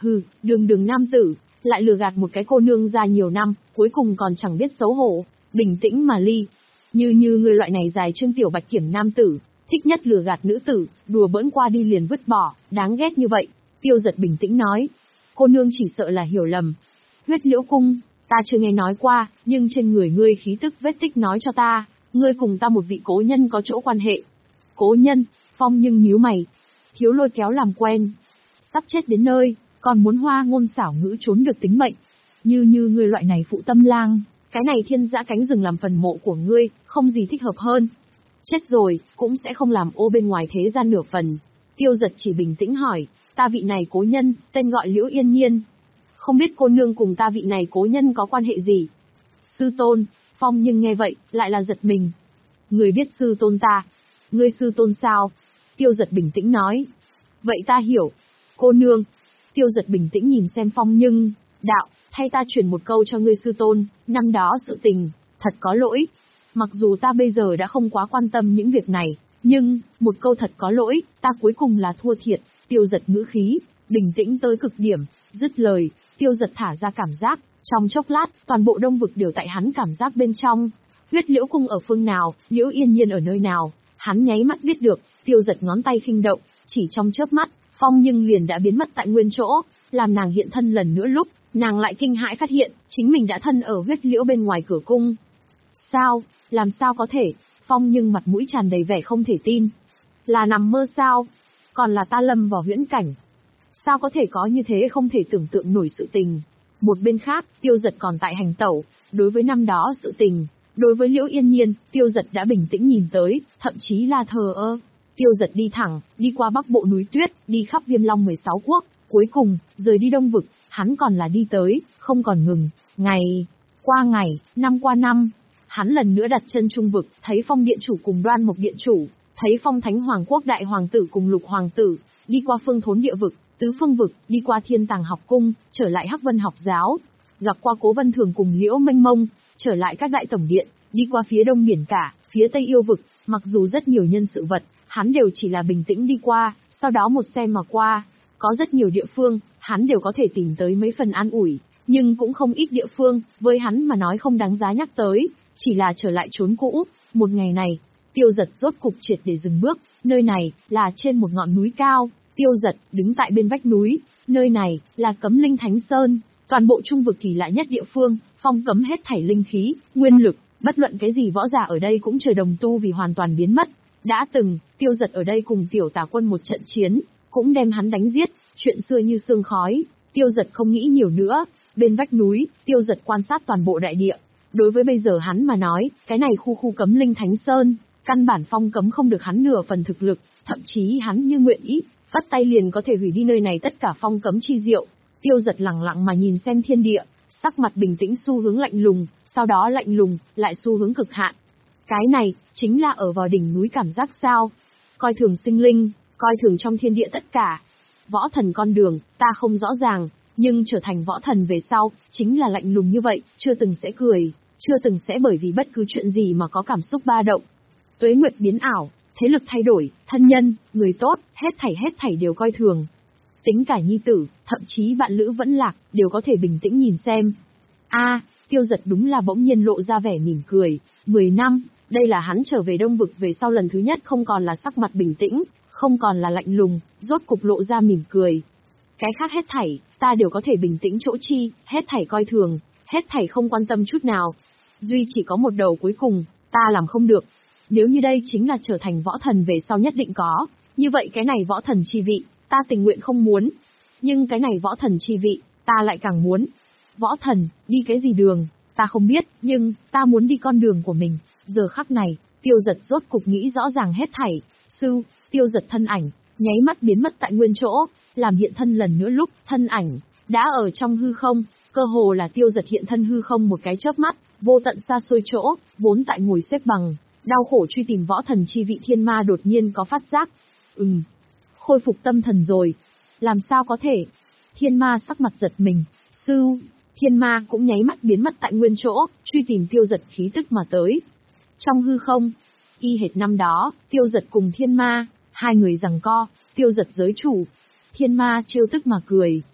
Hừ, đường đường nam tử, lại lừa gạt một cái cô nương ra nhiều năm, cuối cùng còn chẳng biết xấu hổ, bình tĩnh mà ly. Như như người loại này dài Trương Tiểu Bạch kiểm nam tử, thích nhất lừa gạt nữ tử, đùa bỡn qua đi liền vứt bỏ, đáng ghét như vậy. Tiêu Giật bình tĩnh nói, cô nương chỉ sợ là hiểu lầm. Huyết Liễu Cung, ta chưa nghe nói qua, nhưng trên người ngươi khí tức vết tích nói cho ta, ngươi cùng ta một vị cố nhân có chỗ quan hệ. Cố nhân, Phong nhưng nhíu mày. Thiếu Lôi kéo làm quen. Sắp chết đến nơi, còn muốn hoa ngôn xảo ngữ trốn được tính mệnh. Như như ngươi loại này phụ tâm lang, cái này thiên dã cánh rừng làm phần mộ của ngươi, không gì thích hợp hơn. Chết rồi, cũng sẽ không làm ô bên ngoài thế gian nửa phần. Tiêu Giật chỉ bình tĩnh hỏi, ta vị này cố nhân, tên gọi Liễu Yên Nhiên. Không biết cô nương cùng ta vị này cố nhân có quan hệ gì? Sư tôn, Phong nhưng nghe vậy, lại là giật mình. Người biết sư tôn ta. Ngươi sư tôn sao? Tiêu Giật bình tĩnh nói. Vậy ta hiểu. Cô nương. Tiêu Giật bình tĩnh nhìn xem Phong nhưng, đạo, thay ta truyền một câu cho ngươi sư tôn, năm đó sự tình, thật có lỗi. Mặc dù ta bây giờ đã không quá quan tâm những việc này, nhưng, một câu thật có lỗi, ta cuối cùng là thua thiệt. Tiêu Giật ngữ khí, bình tĩnh tới cực điểm, dứt lời, Tiêu Giật thả ra cảm giác, trong chốc lát, toàn bộ đông vực đều tại hắn cảm giác bên trong. Huyết Liễu Cung ở phương nào, Liễu Yên Nhiên ở nơi nào, hắn nháy mắt biết được. Tiêu Giật ngón tay khinh động, chỉ trong chớp mắt, Phong nhưng liền đã biến mất tại nguyên chỗ, làm nàng hiện thân lần nữa lúc, nàng lại kinh hãi phát hiện, chính mình đã thân ở Huyết Liễu bên ngoài cửa cung. Sao, làm sao có thể? Phong nhưng mặt mũi tràn đầy vẻ không thể tin. Là nằm mơ sao? Còn là ta lâm vào huyễn cảnh? Sao có thể có như thế không thể tưởng tượng nổi sự tình? Một bên khác, Tiêu Giật còn tại hành tẩu, đối với năm đó sự tình, đối với Liễu Yên Nhiên, Tiêu Giật đã bình tĩnh nhìn tới, thậm chí là thờ ơ. Tiêu Giật đi thẳng, đi qua bắc bộ núi tuyết, đi khắp Viêm Long mười sáu quốc, cuối cùng, rời đi đông vực, hắn còn là đi tới, không còn ngừng. Ngày qua ngày, năm qua năm, hắn lần nữa đặt chân trung vực, thấy Phong Điện Chủ cùng Đoan Mộc Điện Chủ, thấy Phong Thánh Hoàng Quốc Đại Hoàng tử cùng Lục Hoàng tử, đi qua Phương Thốn Địa vực, Tứ Phương vực, đi qua Thiên Tàng Học Cung, trở lại Hắc Vân Học Giáo, gặp qua Cố Vân Thường cùng Liễu Mênh Mông, trở lại các đại tổng điện, đi qua phía đông biển cả, phía tây yêu vực, mặc dù rất nhiều nhân sự vật, hắn đều chỉ là bình tĩnh đi qua, sau đó một xem mà qua. Có rất nhiều địa phương, hắn đều có thể tìm tới mấy phần an ủi, nhưng cũng không ít địa phương, với hắn mà nói không đáng giá nhắc tới, chỉ là trở lại chốn cũ. Một ngày này, Tiêu Giật rốt cục triệt để dừng bước, nơi này, là trên một ngọn núi cao, Tiêu Giật đứng tại bên vách núi, nơi này, là Cấm Linh Thánh Sơn, toàn bộ trung vực kỳ lạ nhất địa phương, phong cấm hết thảy linh khí, nguyên lực, bất luận cái gì võ giả ở đây cũng trời đồng tu vì hoàn toàn biến mất. Đã từng, Tiêu Giật ở đây cùng Tiểu Tà Quân một trận chiến, cũng đem hắn đánh giết, chuyện xưa như sương khói, Tiêu Giật không nghĩ nhiều nữa. Bên vách núi, Tiêu Giật quan sát toàn bộ đại địa. Đối với bây giờ hắn mà nói, cái này khu khu Cấm Linh Thánh Sơn, căn bản phong cấm không được hắn nửa phần thực lực, thậm chí hắn như nguyện ý, vắt tay liền có thể hủy đi nơi này tất cả phong cấm chi diệu. Tiêu Giật lặng lặng mà nhìn xem thiên địa, sắc mặt bình tĩnh xu hướng lạnh lùng, sau đó lạnh lùng, lại xu hướng cực hạn. Cái này, chính là ở vào đỉnh núi cảm giác sao? Coi thường sinh linh, coi thường trong thiên địa tất cả. Võ thần con đường, ta không rõ ràng, nhưng trở thành võ thần về sau, chính là lạnh lùng như vậy, chưa từng sẽ cười, chưa từng sẽ bởi vì bất cứ chuyện gì mà có cảm xúc ba động. Tuế nguyệt biến ảo, thế lực thay đổi, thân nhân, người tốt, hết thảy hết thảy đều coi thường. Tính cả nhi tử, thậm chí bạn lữ vẫn lạc, đều có thể bình tĩnh nhìn xem. A, Tiêu Giật đúng là bỗng nhiên lộ ra vẻ mỉm cười. Mười năm, đây là hắn trở về đông vực về sau lần thứ nhất không còn là sắc mặt bình tĩnh, không còn là lạnh lùng, rốt cục lộ ra mỉm cười. Cái khác hết thảy, ta đều có thể bình tĩnh chỗ chi, hết thảy coi thường, hết thảy không quan tâm chút nào. Duy chỉ có một đầu cuối cùng, ta làm không được. Nếu như đây chính là trở thành võ thần về sau nhất định có, như vậy cái này võ thần chi vị, ta tình nguyện không muốn. Nhưng cái này võ thần chi vị, ta lại càng muốn. Võ thần, đi cái gì đường, ta không biết, nhưng, ta muốn đi con đường của mình. Giờ khắc này, Tiêu Giật rốt cục nghĩ rõ ràng hết thảy. Sư, Tiêu Giật thân ảnh, nháy mắt biến mất tại nguyên chỗ, làm hiện thân lần nữa lúc, thân ảnh, đã ở trong hư không, cơ hồ là Tiêu Giật hiện thân hư không một cái chớp mắt, vô tận xa xôi chỗ, vốn tại ngồi xếp bằng, đau khổ truy tìm võ thần chi vị thiên ma đột nhiên có phát giác. Ừm, khôi phục tâm thần rồi. Làm sao có thể? Thiên ma sắc mặt giật mình, sư, thiên ma cũng nháy mắt biến mất tại nguyên chỗ, truy tìm Tiêu Giật khí tức mà tới. Trong hư không, y hệt năm đó, Tiêu Giật cùng thiên ma, hai người giằng co, Tiêu Giật giới chủ. Thiên ma trêu tức mà cười.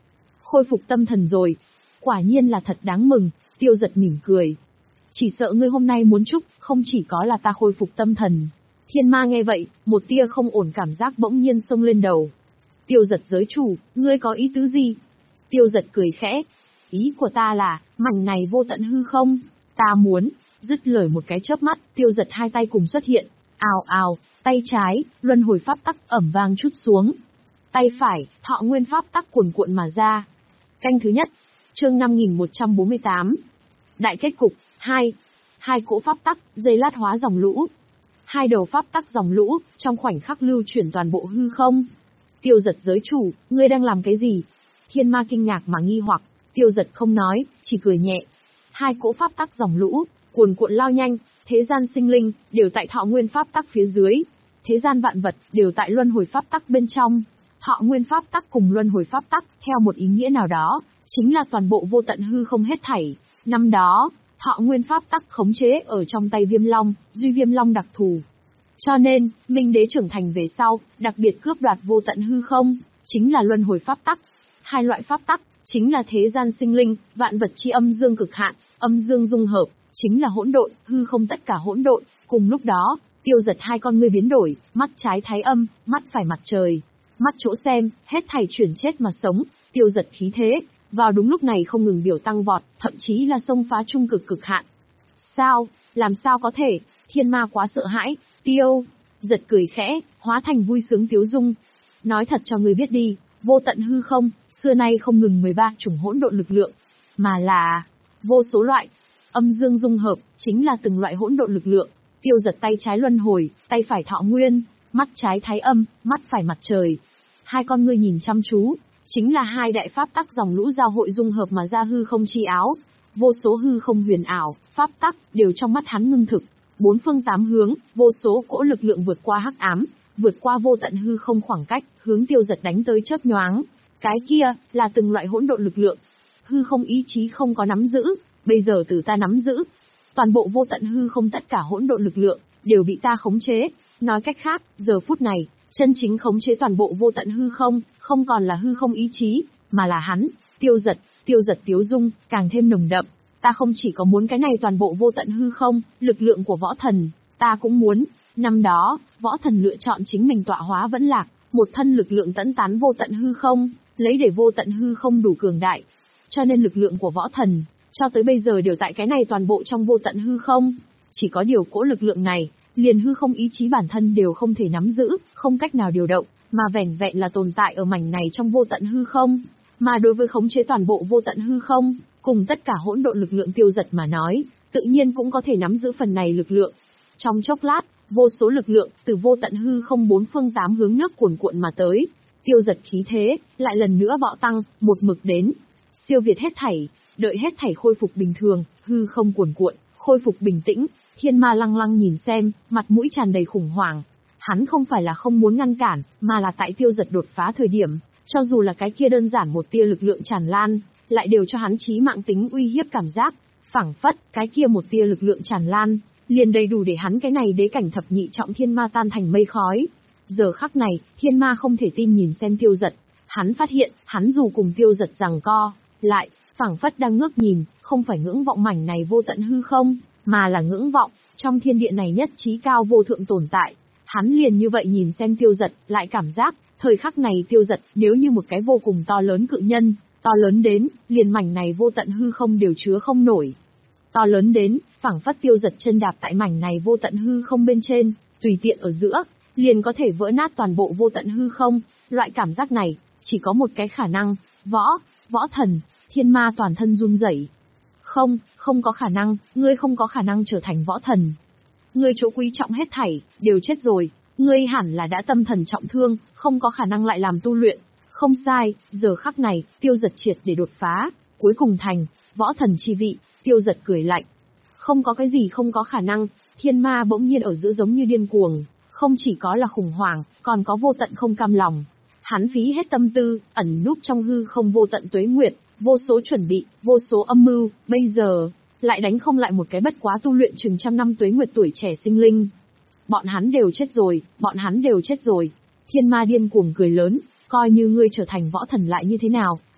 khôi phục tâm thần rồi. Quả nhiên là thật đáng mừng, Tiêu Giật mỉm cười. Chỉ sợ ngươi hôm nay muốn chúc, không chỉ có là ta khôi phục tâm thần. Thiên ma nghe vậy, một tia không ổn cảm giác bỗng nhiên xông lên đầu. Tiêu Giật giới chủ, ngươi có ý tứ gì? Tiêu Giật cười khẽ. Ý của ta là, mảnh này vô tận hư không, ta muốn. Dứt lời một cái chớp mắt, Tiêu Giật hai tay cùng xuất hiện. Ào ào, tay trái, luân hồi pháp tắc ẩm vang chút xuống. Tay phải, thọ nguyên pháp tắc cuồn cuộn mà ra. Canh thứ nhất, chương năm nghìn một trăm bốn mươi tám. Đại kết cục, hai. Hai cỗ pháp tắc, dây lát hóa dòng lũ. Hai đầu pháp tắc dòng lũ, trong khoảnh khắc lưu chuyển toàn bộ hư không. Tiêu Giật giới chủ, ngươi đang làm cái gì? Thiên ma kinh ngạc mà nghi hoặc, Tiêu Giật không nói, chỉ cười nhẹ. Hai cỗ pháp tắc dòng lũ, cuồn cuộn lao nhanh, thế gian sinh linh, đều tại thọ nguyên pháp tắc phía dưới. Thế gian vạn vật, đều tại luân hồi pháp tắc bên trong. Thọ nguyên pháp tắc cùng luân hồi pháp tắc, theo một ý nghĩa nào đó, chính là toàn bộ vô tận hư không hết thảy. Năm đó, thọ nguyên pháp tắc khống chế ở trong tay Viêm Long, duy Viêm Long đặc thù. Cho nên, Minh Đế trưởng thành về sau, đặc biệt cướp đoạt vô tận hư không, chính là luân hồi pháp tắc. Hai loại pháp tắc, chính là thế gian sinh linh, vạn vật chi âm dương cực hạn, âm dương dung hợp, chính là hỗn độn, hư không tất cả hỗn độn. Cùng lúc đó, Tiêu Giật hai con ngươi biến đổi, mắt trái thái âm, mắt phải mặt trời. Mắt chỗ xem, hết thảy chuyển chết mà sống, Tiêu Giật khí thế, vào đúng lúc này không ngừng biểu tăng vọt, thậm chí là xông phá trung cực cực hạn. Sao, làm sao có thể, thiên ma quá sợ hãi, Tiêu Giật cười khẽ, hóa thành vui sướng tiếu dung. Nói thật cho ngươi biết đi, vô tận hư không, xưa nay không ngừng mười ba chủng hỗn độn lực lượng, mà là vô số loại. Âm dương dung hợp, chính là từng loại hỗn độn lực lượng. Tiêu Giật tay trái luân hồi, tay phải thọ nguyên, mắt trái thái âm, mắt phải mặt trời. Hai con ngươi nhìn chăm chú, chính là hai đại pháp tắc dòng lũ giao hội dung hợp mà ra hư không chi áo. Vô số hư không huyền ảo, pháp tắc, đều trong mắt hắn ngưng thực. Bốn phương tám hướng, vô số cỗ lực lượng vượt qua hắc ám, vượt qua vô tận hư không khoảng cách, hướng Tiêu Giật đánh tới chớp nhoáng. Cái kia, là từng loại hỗn độn lực lượng. Hư không ý chí không có nắm giữ, bây giờ từ ta nắm giữ. Toàn bộ vô tận hư không tất cả hỗn độn lực lượng, đều bị ta khống chế. Nói cách khác, giờ phút này, chân chính khống chế toàn bộ vô tận hư không, không còn là hư không ý chí, mà là hắn, Tiêu Giật. Tiêu Giật tiếu dung, càng thêm nồng đậm. Ta không chỉ có muốn cái này toàn bộ vô tận hư không, lực lượng của võ thần, ta cũng muốn. Năm đó, võ thần lựa chọn chính mình tọa hóa vẫn lạc, một thân lực lượng tẫn tán vô tận hư không, lấy để vô tận hư không đủ cường đại. Cho nên lực lượng của võ thần, cho tới bây giờ đều tại cái này toàn bộ trong vô tận hư không. Chỉ có điều cỗ lực lượng này, liền hư không ý chí bản thân đều không thể nắm giữ, không cách nào điều động, mà vẻn vẹn là tồn tại ở mảnh này trong vô tận hư không. Mà đối với khống chế toàn bộ vô tận hư không, cùng tất cả hỗn độn lực lượng Tiêu Giật mà nói, tự nhiên cũng có thể nắm giữ phần này lực lượng. Trong chốc lát, vô số lực lượng từ vô tận hư không bốn phương tám hướng nước cuồn cuộn mà tới. Tiêu Giật khí thế lại lần nữa bạo tăng, một mực đến siêu việt hết thảy, đợi hết thảy khôi phục bình thường, hư không cuồn cuộn, khôi phục bình tĩnh. Thiên ma lăng lăng nhìn xem, mặt mũi tràn đầy khủng hoảng. Hắn không phải là không muốn ngăn cản, mà là tại Tiêu Giật đột phá thời điểm, cho dù là cái kia đơn giản một tia lực lượng tràn lan, lại đều cho hắn chí mạng tính uy hiếp cảm giác. Phảng phất, cái kia một tia lực lượng tràn lan, liền đầy đủ để hắn cái này đế cảnh thập nhị trọng thiên ma tan thành mây khói. Giờ khắc này, thiên ma không thể tin nhìn xem Tiêu Giật. Hắn phát hiện, hắn dù cùng Tiêu Giật giằng co, lại, phảng phất đang ngước nhìn, không phải ngưỡng vọng mảnh này vô tận hư không, mà là ngưỡng vọng, trong thiên địa này nhất trí cao vô thượng tồn tại. Hắn liền như vậy nhìn xem Tiêu Giật, lại cảm giác, thời khắc này Tiêu Giật nếu như một cái vô cùng to lớn cự nhân, to lớn đến, liền mảnh này vô tận hư không đều chứa không nổi. To lớn đến, phảng phất Tiêu Giật chân đạp tại mảnh này vô tận hư không bên trên, tùy tiện ở giữa, liền có thể vỡ nát toàn bộ vô tận hư không. Loại cảm giác này, chỉ có một cái khả năng, võ, võ thần. Thiên ma toàn thân run rẩy. Không, không có khả năng, ngươi không có khả năng trở thành võ thần. Ngươi chỗ quý trọng hết thảy, đều chết rồi, ngươi hẳn là đã tâm thần trọng thương, không có khả năng lại làm tu luyện. Không sai, giờ khắc này, Tiêu Giật triệt để đột phá, cuối cùng thành võ thần chi vị. Tiêu Giật cười lạnh. Không có cái gì không có khả năng. Thiên ma bỗng nhiên ở giữa giống như điên cuồng, không chỉ có là khủng hoảng, còn có vô tận không cam lòng. Hắn phí hết tâm tư, ẩn núp trong hư không vô tận tuế nguyệt, vô số chuẩn bị, vô số âm mưu, bây giờ lại đánh không lại một cái bất quá tu luyện chừng trăm năm tuế nguyệt tuổi trẻ sinh linh. Bọn hắn đều chết rồi, bọn hắn đều chết rồi. Thiên ma điên cuồng cười lớn, coi như ngươi trở thành võ thần lại như thế nào,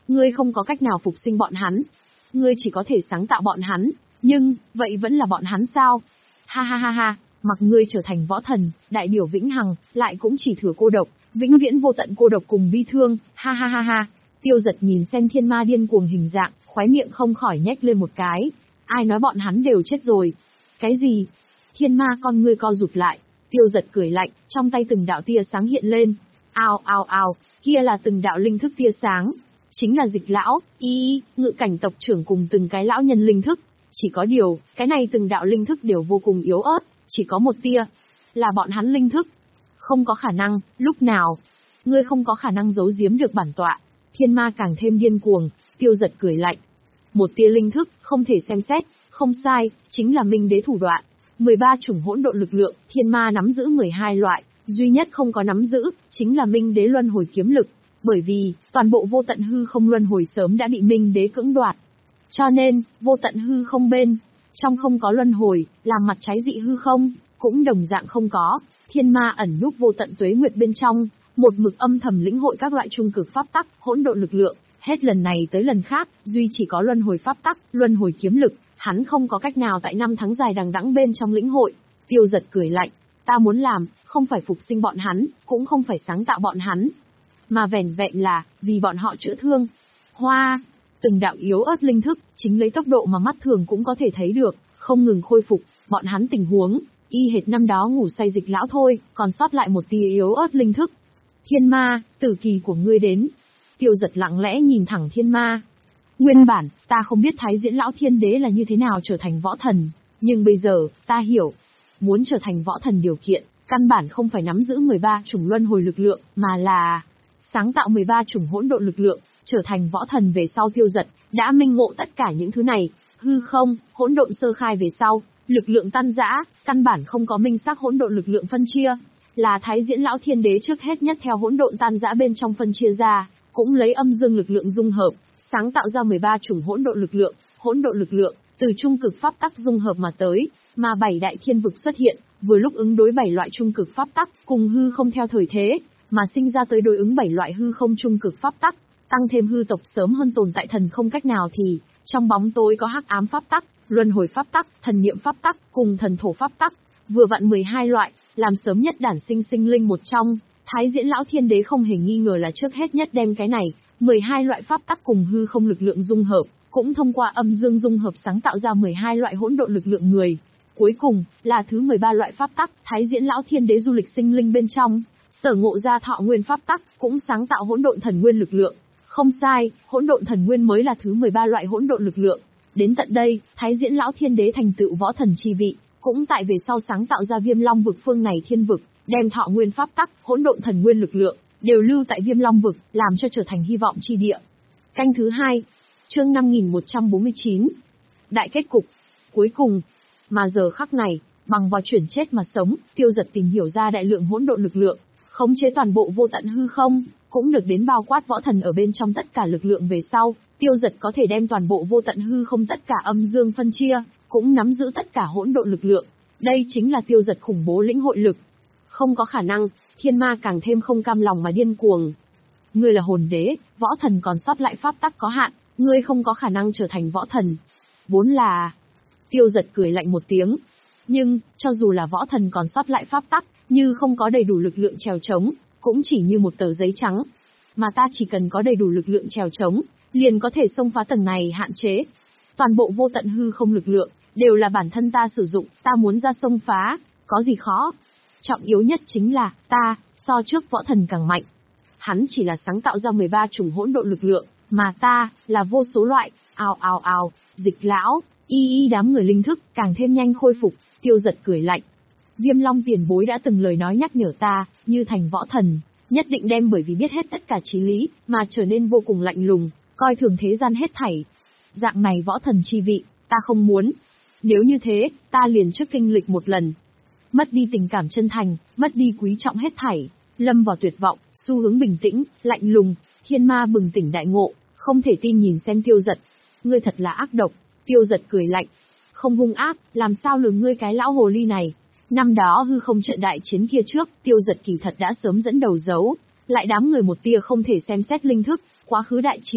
Ngươi không có cách nào phục sinh bọn hắn. Ngươi chỉ có thể sáng tạo bọn hắn, nhưng, vậy vẫn là bọn hắn sao? Ha ha ha ha, mặc ngươi trở thành võ thần, đại điểu vĩnh hằng, lại cũng chỉ thừa cô độc, vĩnh viễn vô tận cô độc cùng bi thương, ha ha ha ha. Tiêu Giật nhìn xem thiên ma điên cuồng hình dạng, khóe miệng không khỏi nhếch lên một cái. Ai nói bọn hắn đều chết rồi? Cái gì? Thiên ma con ngươi co rụt lại, Tiêu Giật cười lạnh, trong tay từng đạo tia sáng hiện lên. Ao ao ao, kia là từng đạo linh thức tia sáng. Chính là Dịch lão, y y, ngự cảnh tộc trưởng cùng từng cái lão nhân linh thức. Chỉ có điều, cái này từng đạo linh thức đều vô cùng yếu ớt, chỉ có một tia. Là bọn hắn linh thức. Không có khả năng, lúc nào? Ngươi không có khả năng giấu giếm được bản tọa. Thiên ma càng thêm điên cuồng, Tiêu Giật cười lạnh. Một tia linh thức, không thể xem xét, không sai, chính là minh đế thủ đoạn. mười ba chủng hỗn độn lực lượng, thiên ma nắm giữ mười hai loại, duy nhất không có nắm giữ, chính là minh đế luân hồi kiếm lực. Bởi vì, toàn bộ vô tận hư không luân hồi sớm đã bị minh đế cưỡng đoạt. Cho nên, vô tận hư không bên, trong không có luân hồi, làm mặt trái dị hư không, cũng đồng dạng không có. Thiên ma ẩn núp vô tận tuế nguyệt bên trong, một mực âm thầm lĩnh hội các loại trung cực pháp tắc, hỗn độn lực lượng, hết lần này tới lần khác, duy chỉ có luân hồi pháp tắc, luân hồi kiếm lực, hắn không có cách nào tại năm tháng dài đằng đẵng bên trong lĩnh hội. Tiêu Giật cười lạnh, ta muốn làm, không phải phục sinh bọn hắn, cũng không phải sáng tạo bọn hắn, mà vẻn vẹn là, vì bọn họ chữa thương. Hoa, từng đạo yếu ớt linh thức, chính lấy tốc độ mà mắt thường cũng có thể thấy được, không ngừng khôi phục, bọn hắn tình huống, y hệt năm đó ngủ say Dịch lão thôi, còn sót lại một tia yếu ớt linh thức. Thiên ma, tử kỳ của ngươi đến. Tiêu Giật lặng lẽ nhìn thẳng thiên ma. Nguyên bản, ta không biết Thái Diễn lão thiên đế là như thế nào trở thành võ thần, nhưng bây giờ, ta hiểu. Muốn trở thành võ thần điều kiện, căn bản không phải nắm giữ mười ba chủng luân hồi lực lượng, mà là sáng tạo mười ba chủng hỗn độn lực lượng, trở thành võ thần về sau. Tiêu Giật đã minh ngộ tất cả những thứ này, hư không, hỗn độn sơ khai về sau, lực lượng tan rã, căn bản không có minh xác hỗn độn lực lượng phân chia, là Thái Diễn lão thiên đế trước hết nhất theo hỗn độn tan rã bên trong phân chia ra, cũng lấy âm dương lực lượng dung hợp, sáng tạo ra mười ba chủng hỗn độn lực lượng, hỗn độn lực lượng từ trung cực pháp tắc dung hợp mà tới, mà bảy đại thiên vực xuất hiện, vừa lúc ứng đối bảy loại trung cực pháp tắc, cùng hư không theo thời thế, mà sinh ra tới đối ứng bảy loại hư không trung cực pháp tắc, tăng thêm hư tộc sớm hơn tồn tại thần không cách nào thì, trong bóng tối có hắc ám pháp tắc, luân hồi pháp tắc, thần niệm pháp tắc, cùng thần thổ pháp tắc, vừa vặn mười hai loại, làm sớm nhất đản sinh sinh linh một trong. Thái Diễn lão thiên đế không hề nghi ngờ là trước hết nhất đem cái này, mười hai loại pháp tắc cùng hư không lực lượng dung hợp, cũng thông qua âm dương dung hợp sáng tạo ra mười hai loại hỗn độn lực lượng người. Cuối cùng, là thứ mười ba loại pháp tắc, Thái Diễn lão thiên đế du lịch sinh linh bên trong, sở ngộ ra thọ nguyên pháp tắc, cũng sáng tạo hỗn độn thần nguyên lực lượng. Không sai, hỗn độn thần nguyên mới là thứ mười ba loại hỗn độn lực lượng. Đến tận đây, Thái Diễn lão thiên đế thành tựu võ thần chi vị, cũng tại về sau sáng tạo ra Viêm Long vực phương này thiên vực, đem thọ nguyên pháp tắc, hỗn độn thần nguyên lực lượng đều lưu tại Viêm Long vực, làm cho trở thành hy vọng chi địa. Canh thứ hai, chương năm nghìn một trăm bốn mươi chín. Đại kết cục. Cuối cùng, mà giờ khắc này, bằng vào chuyển chết mà sống, Tiêu Giật tìm hiểu ra đại lượng hỗn độn lực lượng, khống chế toàn bộ vô tận hư không, cũng được đến bao quát võ thần ở bên trong tất cả lực lượng về sau, Tiêu Giật có thể đem toàn bộ vô tận hư không tất cả âm dương phân chia, cũng nắm giữ tất cả hỗn độn lực lượng. Đây chính là Tiêu Giật khủng bố lĩnh hội lực. Không có khả năng, thiên ma càng thêm không cam lòng mà điên cuồng. Ngươi là hồn đế, võ thần còn sót lại pháp tắc có hạn, ngươi không có khả năng trở thành võ thần. Vốn là... Tiêu Giật cười lạnh một tiếng. Nhưng, cho dù là võ thần còn sót lại pháp tắc, như không có đầy đủ lực lượng trèo trống, cũng chỉ như một tờ giấy trắng. Mà ta chỉ cần có đầy đủ lực lượng trèo trống, liền có thể xông phá tầng này hạn chế. Toàn bộ vô tận hư không lực lượng, đều là bản thân ta sử dụng, ta muốn ra xông phá, có gì khó. Trọng yếu nhất chính là, ta, so trước võ thần càng mạnh. Hắn chỉ là sáng tạo ra mười ba chủng hỗn độn lực lượng, mà ta, là vô số loại, ào ào ào, Dịch lão, y y đám người linh thức, càng thêm nhanh khôi phục. Tiêu Giật cười lạnh. Viêm Long tiền bối đã từng lời nói nhắc nhở ta, như thành võ thần, nhất định đem bởi vì biết hết tất cả trí lý, mà trở nên vô cùng lạnh lùng, coi thường thế gian hết thảy. Dạng này võ thần chi vị, ta không muốn. Nếu như thế, ta liền trước kinh lịch một lần. Mất đi tình cảm chân thành, mất đi quý trọng hết thảy, lâm vào tuyệt vọng, xu hướng bình tĩnh, lạnh lùng. Thiên ma bừng tỉnh đại ngộ, không thể tin nhìn xem Tiêu Giật. Ngươi thật là ác độc. Tiêu Giật cười lạnh. Không hung ác, làm sao lường ngươi cái lão hồ ly này. Năm đó hư không trận đại chiến kia trước, Tiêu Giật kỳ thật đã sớm dẫn đầu giấu, lại đám người một tia không thể xem xét linh thức, quá khứ đại chiến,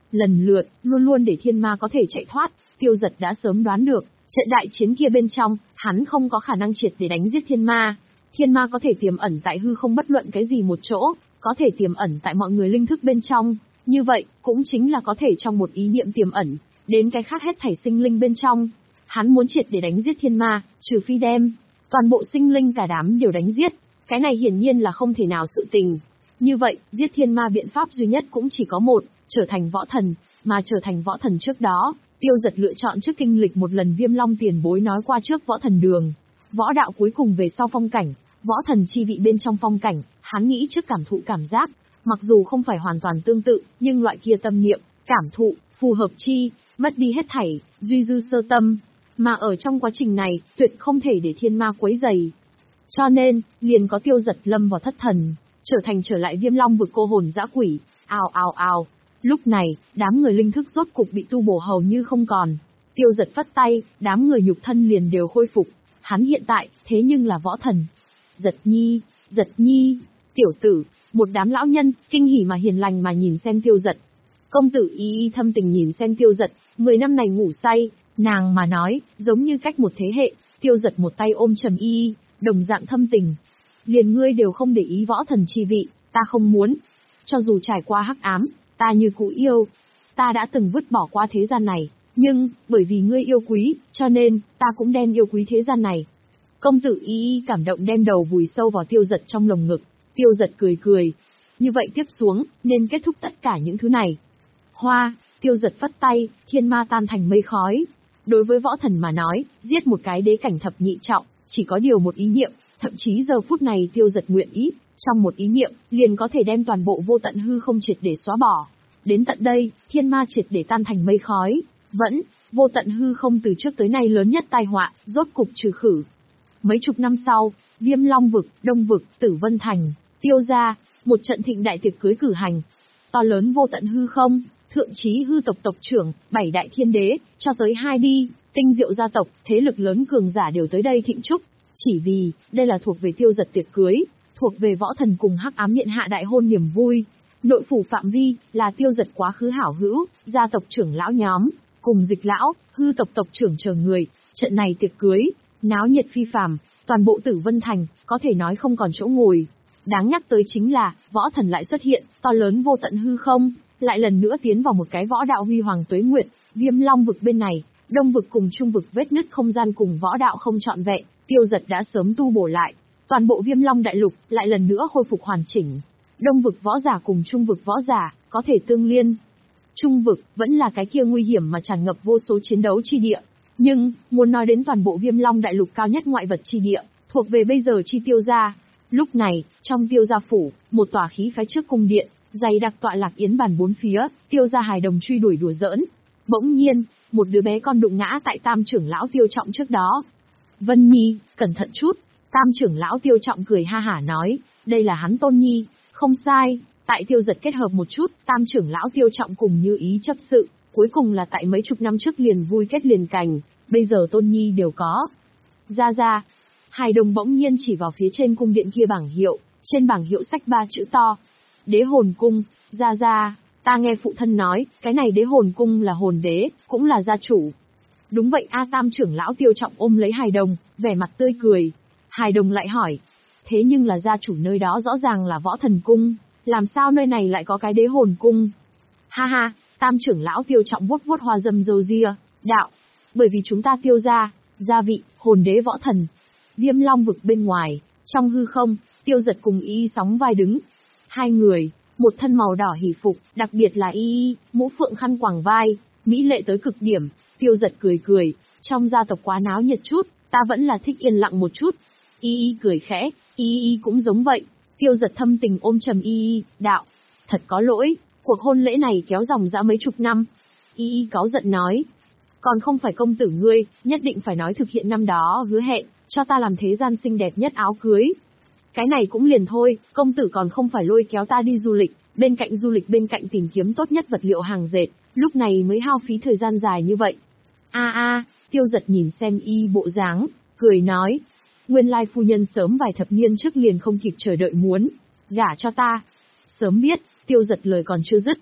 lần lượt, luôn luôn để thiên ma có thể chạy thoát. Tiêu Dật đã sớm đoán được, trận đại chiến kia bên trong, hắn không có khả năng triệt để đánh giết thiên ma. Thiên ma có thể tiềm ẩn tại hư không bất luận cái gì một chỗ, có thể tiềm ẩn tại mọi người linh thức bên trong. Như vậy, cũng chính là có thể trong một ý niệm tiềm ẩn, đến cái khác hết thảy sinh linh bên trong. Hắn muốn triệt để đánh giết thiên ma, trừ phi đem toàn bộ sinh linh cả đám đều đánh giết. Cái này hiển nhiên là không thể nào sự tình. Như vậy, giết thiên ma biện pháp duy nhất cũng chỉ có một, trở thành võ thần. Mà trở thành võ thần trước đó, Tiêu Dật lựa chọn trước kinh lịch một lần Viêm Long tiền bối nói qua trước võ thần đường. Võ đạo cuối cùng về sau phong cảnh, võ thần chi vị bên trong phong cảnh, hắn nghĩ trước cảm thụ cảm giác. Mặc dù không phải hoàn toàn tương tự, nhưng loại kia tâm niệm, cảm thụ, phù hợp chi, mất đi hết thảy, duy dư sơ tâm. Mà ở trong quá trình này, tuyệt không thể để thiên ma quấy rầy. Cho nên, liền có Tiêu Dật lâm vào thất thần, trở thành trở lại Viêm Long vực cô hồn dã quỷ, ào ào ào. Lúc này, đám người linh thức rốt cục bị tu bổ hầu như không còn. Tiêu Dật phất tay, đám người nhục thân liền đều khôi phục. Hắn hiện tại, thế nhưng là võ thần. Giật Nhi, Giật Nhi, tiểu tử, một đám lão nhân, kinh hỉ mà hiền lành mà nhìn xem Tiêu Dật. Công tử Y Y thâm tình nhìn xem Tiêu Dật, mười năm này ngủ say, nàng mà nói, giống như cách một thế hệ. Tiêu Dật một tay ôm trầm Y Y, đồng dạng thâm tình. Liền ngươi đều không để ý võ thần chi vị, ta không muốn. Cho dù trải qua hắc ám, ta như cũ yêu. Ta đã từng vứt bỏ qua thế gian này, nhưng, bởi vì ngươi yêu quý, cho nên, ta cũng đem yêu quý thế gian này. Công tử Y Y cảm động đem đầu vùi sâu vào Tiêu Dật trong lồng ngực. Tiêu Dật cười cười. Như vậy tiếp xuống, nên kết thúc tất cả những thứ này. Hoa, Tiêu Dật phất tay, thiên ma tan thành mây khói. Đối với võ thần mà nói, giết một cái đế cảnh thập nhị trọng, chỉ có điều một ý niệm, thậm chí giờ phút này Tiêu Dật nguyện ý, trong một ý niệm, liền có thể đem toàn bộ vô tận hư không triệt để xóa bỏ. Đến tận đây, thiên ma triệt để tan thành mây khói, vẫn, vô tận hư không từ trước tới nay lớn nhất tai họa, rốt cục trừ khử. Mấy chục năm sau, Viêm Long vực, Đông vực, Tử Vân thành, Tiêu gia, một trận thịnh đại tiệc cưới cử hành. To lớn vô tận hư không, thượng chí hư tộc tộc trưởng, bảy đại thiên đế, cho tới hai đi, tinh diệu gia tộc, thế lực lớn cường giả đều tới đây thịnh chúc. Chỉ vì, đây là thuộc về Tiêu Dật tiệc cưới, thuộc về võ thần cùng hắc ám điện hạ đại hôn niềm vui. Nội phủ phạm vi, là Tiêu Dật quá khứ hảo hữu, gia tộc trưởng lão nhóm, cùng dịch lão, hư tộc tộc trưởng chờ người, trận này tiệc cưới, náo nhiệt phi phàm, toàn bộ Tử Vân thành, có thể nói không còn chỗ ngồi. Đáng nhắc tới chính là, võ thần lại xuất hiện, to lớn vô tận hư không, lại lần nữa tiến vào một cái võ đạo huy hoàng tuế nguyệt. Viêm Long vực bên này, Đông vực cùng Trung vực vết nứt không gian cùng võ đạo không trọn vẹn, Tiêu Dật đã sớm tu bổ lại. Toàn bộ Viêm Long đại lục lại lần nữa khôi phục hoàn chỉnh. Đông vực võ giả cùng Trung vực võ giả có thể tương liên. Trung vực vẫn là cái kia nguy hiểm mà tràn ngập vô số chiến đấu chi địa, nhưng muốn nói đến toàn bộ Viêm Long đại lục cao nhất ngoại vật chi địa, thuộc về bây giờ chi Tiêu gia. Lúc này, trong Tiêu gia phủ, một tòa khí phái trước cung điện, dày đặc tọa lạc yến bàn bốn phía, Tiêu gia hài đồng truy đuổi đùa giỡn. Bỗng nhiên, một đứa bé con đụng ngã tại Tam trưởng lão Tiêu Trọng trước đó. Vân Nhi, cẩn thận chút. Tam trưởng lão Tiêu Trọng cười ha hả nói, đây là hắn Tôn Nhi, không sai. Tại Tiêu Dật kết hợp một chút, Tam trưởng lão Tiêu Trọng cùng như ý chấp sự, cuối cùng là tại mấy chục năm trước liền vui kết liền cành, bây giờ Tôn Nhi đều có. Ra ra, hài đồng bỗng nhiên chỉ vào phía trên cung điện kia bảng hiệu, trên bảng hiệu sách ba chữ to. Đế hồn cung, ra ra, ta nghe phụ thân nói, cái này đế hồn cung là hồn đế, cũng là gia chủ. Đúng vậy a. Tam trưởng lão Tiêu Trọng ôm lấy hài đồng, vẻ mặt tươi cười. Hài đồng lại hỏi, thế nhưng là gia chủ nơi đó rõ ràng là võ thần cung, làm sao nơi này lại có cái đế hồn cung? Ha ha, Tam trưởng lão Tiêu Trọng vuốt vuốt hoa dâm râu ria, đạo, bởi vì chúng ta Tiêu gia, gia vị, hồn đế võ thần. Viêm Long vực bên ngoài, trong hư không, Tiêu Dật cùng Y Y sóng vai đứng. Hai người, một thân màu đỏ hỉ phục, đặc biệt là Y Y, mũ phượng khăn quàng vai, mỹ lệ tới cực điểm. Tiêu Dật cười cười, trong gia tộc quá náo nhiệt chút, ta vẫn là thích yên lặng một chút. Y Y cười khẽ, Y Y cũng giống vậy. Tiêu Dật thâm tình ôm trầm Y Y, đạo, thật có lỗi, cuộc hôn lễ này kéo dòng dã mấy chục năm. Y Y cáu giận nói, còn không phải công tử ngươi, nhất định phải nói thực hiện năm đó hứa hẹn, cho ta làm thế gian xinh đẹp nhất áo cưới. Cái này cũng liền thôi, công tử còn không phải lôi kéo ta đi du lịch, bên cạnh du lịch bên cạnh tìm kiếm tốt nhất vật liệu hàng dệt, lúc này mới hao phí thời gian dài như vậy. A a, Tiêu Dật nhìn xem Y bộ dáng, cười nói, nguyên lai phu nhân sớm vài thập niên trước liền không kịp chờ đợi muốn gả cho ta. Sớm biết, Tiêu Dật lời còn chưa dứt,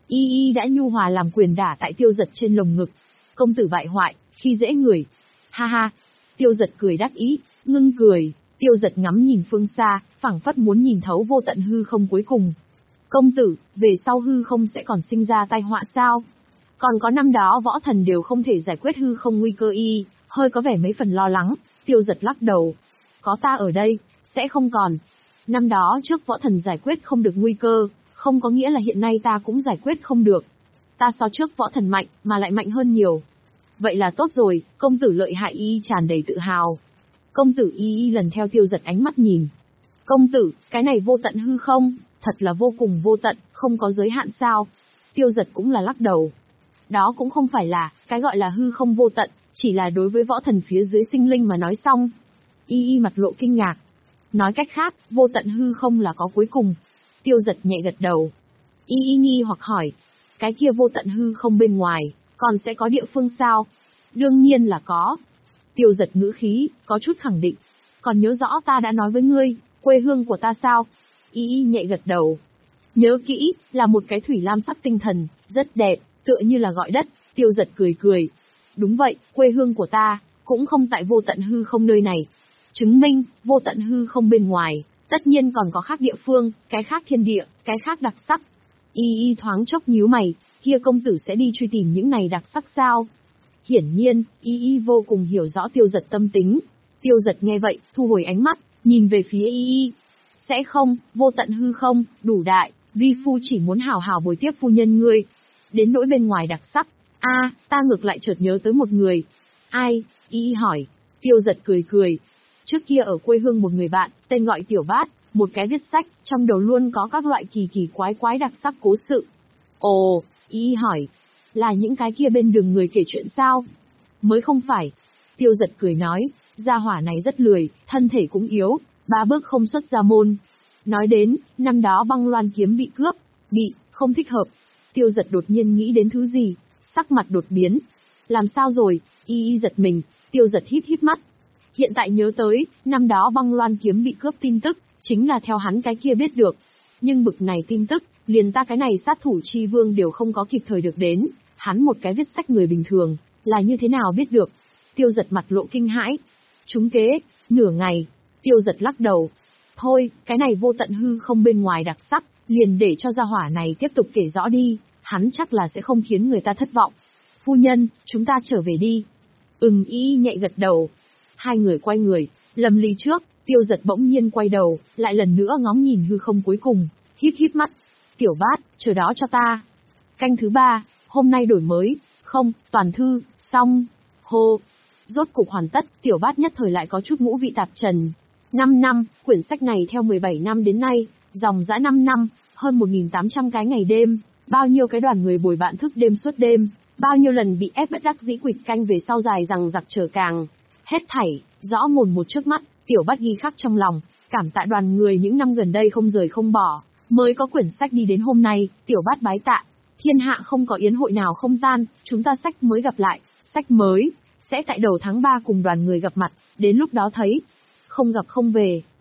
Y Y đã nhu hòa làm quyền đả tại Tiêu Giật trên lồng ngực. Công tử bại hoại, khi dễ người. Ha ha. Tiêu Giật cười đắc ý, ngưng cười. Tiêu Giật ngắm nhìn phương xa, phảng phất muốn nhìn thấu vô tận hư không cuối cùng. Công tử, về sau hư không sẽ còn sinh ra tai họa sao? Còn có năm đó võ thần đều không thể giải quyết hư không nguy cơ y, hơi có vẻ mấy phần lo lắng. Tiêu Giật lắc đầu. Có ta ở đây, sẽ không còn. Năm đó trước võ thần giải quyết không được nguy cơ, không có nghĩa là hiện nay ta cũng giải quyết không được. Ta so trước võ thần mạnh, mà lại mạnh hơn nhiều. Vậy là tốt rồi, công tử lợi hại. Y tràn đầy tự hào. Công tử Y Y lần theo Tiêu Giật ánh mắt nhìn. Công tử, cái này vô tận hư không, thật là vô cùng vô tận, không có giới hạn sao? Tiêu Giật cũng là lắc đầu. Đó cũng không phải là, cái gọi là hư không vô tận, chỉ là đối với võ thần phía dưới sinh linh mà nói xong. Y Y mặt lộ kinh ngạc. Nói cách khác, vô tận hư không là có cuối cùng. Tiêu Giật nhẹ gật đầu. Y Y nghi hoặc hỏi. Cái kia vô tận hư không bên ngoài, còn sẽ có địa phương sao? Đương nhiên là có. Tiêu Giật ngữ khí, có chút khẳng định. Còn nhớ rõ ta đã nói với ngươi, quê hương của ta sao? Y Y nhẹ gật đầu. Nhớ kỹ, là một cái thủy lam sắc tinh thần, rất đẹp, tựa như là gọi đất. Tiêu Giật cười cười. Đúng vậy, quê hương của ta, cũng không tại vô tận hư không nơi này. Chứng minh, vô tận hư không bên ngoài, tất nhiên còn có khác địa phương, cái khác thiên địa, cái khác đặc sắc. Y Y thoáng chốc nhíu mày, kia công tử sẽ đi truy tìm những này đặc sắc sao? Hiển nhiên, Y Y vô cùng hiểu rõ Tiêu Giật tâm tính. Tiêu Giật nghe vậy, thu hồi ánh mắt, nhìn về phía Y Y. Sẽ không, vô tận hư không, đủ đại, vi phu chỉ muốn hào hào bồi tiếp phu nhân ngươi. Đến nỗi bên ngoài đặc sắc, a, à, ta ngược lại chợt nhớ tới một người. Ai? Y Y hỏi. Tiêu Giật cười cười. Trước kia ở quê hương một người bạn, tên gọi Tiểu Bát, một cái viết sách, trong đầu luôn có các loại kỳ kỳ quái quái đặc sắc cố sự. Ồ, Y Y hỏi. Là những cái kia bên đường người kể chuyện sao? Mới không phải. Tiêu Giật cười nói, gia hỏa này rất lười, thân thể cũng yếu, ba bước không xuất ra môn. Nói đến, năm đó băng loan kiếm bị cướp, bị, không thích hợp. Tiêu Giật đột nhiên nghĩ đến thứ gì, sắc mặt đột biến. Làm sao rồi? Y Y giật mình. Tiêu Giật híp híp mắt. Hiện tại nhớ tới, năm đó băng loan kiếm bị cướp tin tức, chính là theo hắn cái kia biết được. Nhưng bực này tin tức, liền ta cái này sát thủ chi vương đều không có kịp thời được đến. Hắn một cái viết sách người bình thường, là như thế nào biết được? Tiêu Giật mặt lộ kinh hãi. Trúng kế, nửa ngày. Tiêu Giật lắc đầu. Thôi, cái này vô tận hư không bên ngoài đặc sắc, liền để cho gia hỏa này tiếp tục kể rõ đi, hắn chắc là sẽ không khiến người ta thất vọng. Phu nhân, chúng ta trở về đi. Ừm. Y nhẹ gật đầu. Hai người quay người, lầm ly trước, Tiêu Giật bỗng nhiên quay đầu, lại lần nữa ngóng nhìn hư không cuối cùng, híp híp mắt. Tiểu Bát, chờ đó cho ta. Canh thứ ba, hôm nay đổi mới, không, toàn thư, xong, hô. Rốt cục hoàn tất, Tiểu Bát nhất thời lại có chút ngũ vị tạp trần. năm năm, quyển sách này theo mười bảy năm đến nay, dòng dã năm năm, hơn một nghìn tám trăm cái ngày đêm, bao nhiêu cái đoàn người bồi bạn thức đêm suốt đêm, bao nhiêu lần bị ép bất đắc dĩ quỵt canh về sau dài rằng giặc chờ càng. Hết thảy, rõ mồn một trước mắt, Tiểu Bát ghi khắc trong lòng, cảm tạ đoàn người những năm gần đây không rời không bỏ, mới có quyển sách đi đến hôm nay. Tiểu Bát bái tạ. Thiên hạ không có yến hội nào không tan, chúng ta sách mới gặp lại, sách mới, sẽ tại đầu tháng ba cùng đoàn người gặp mặt, đến lúc đó thấy, không gặp không về.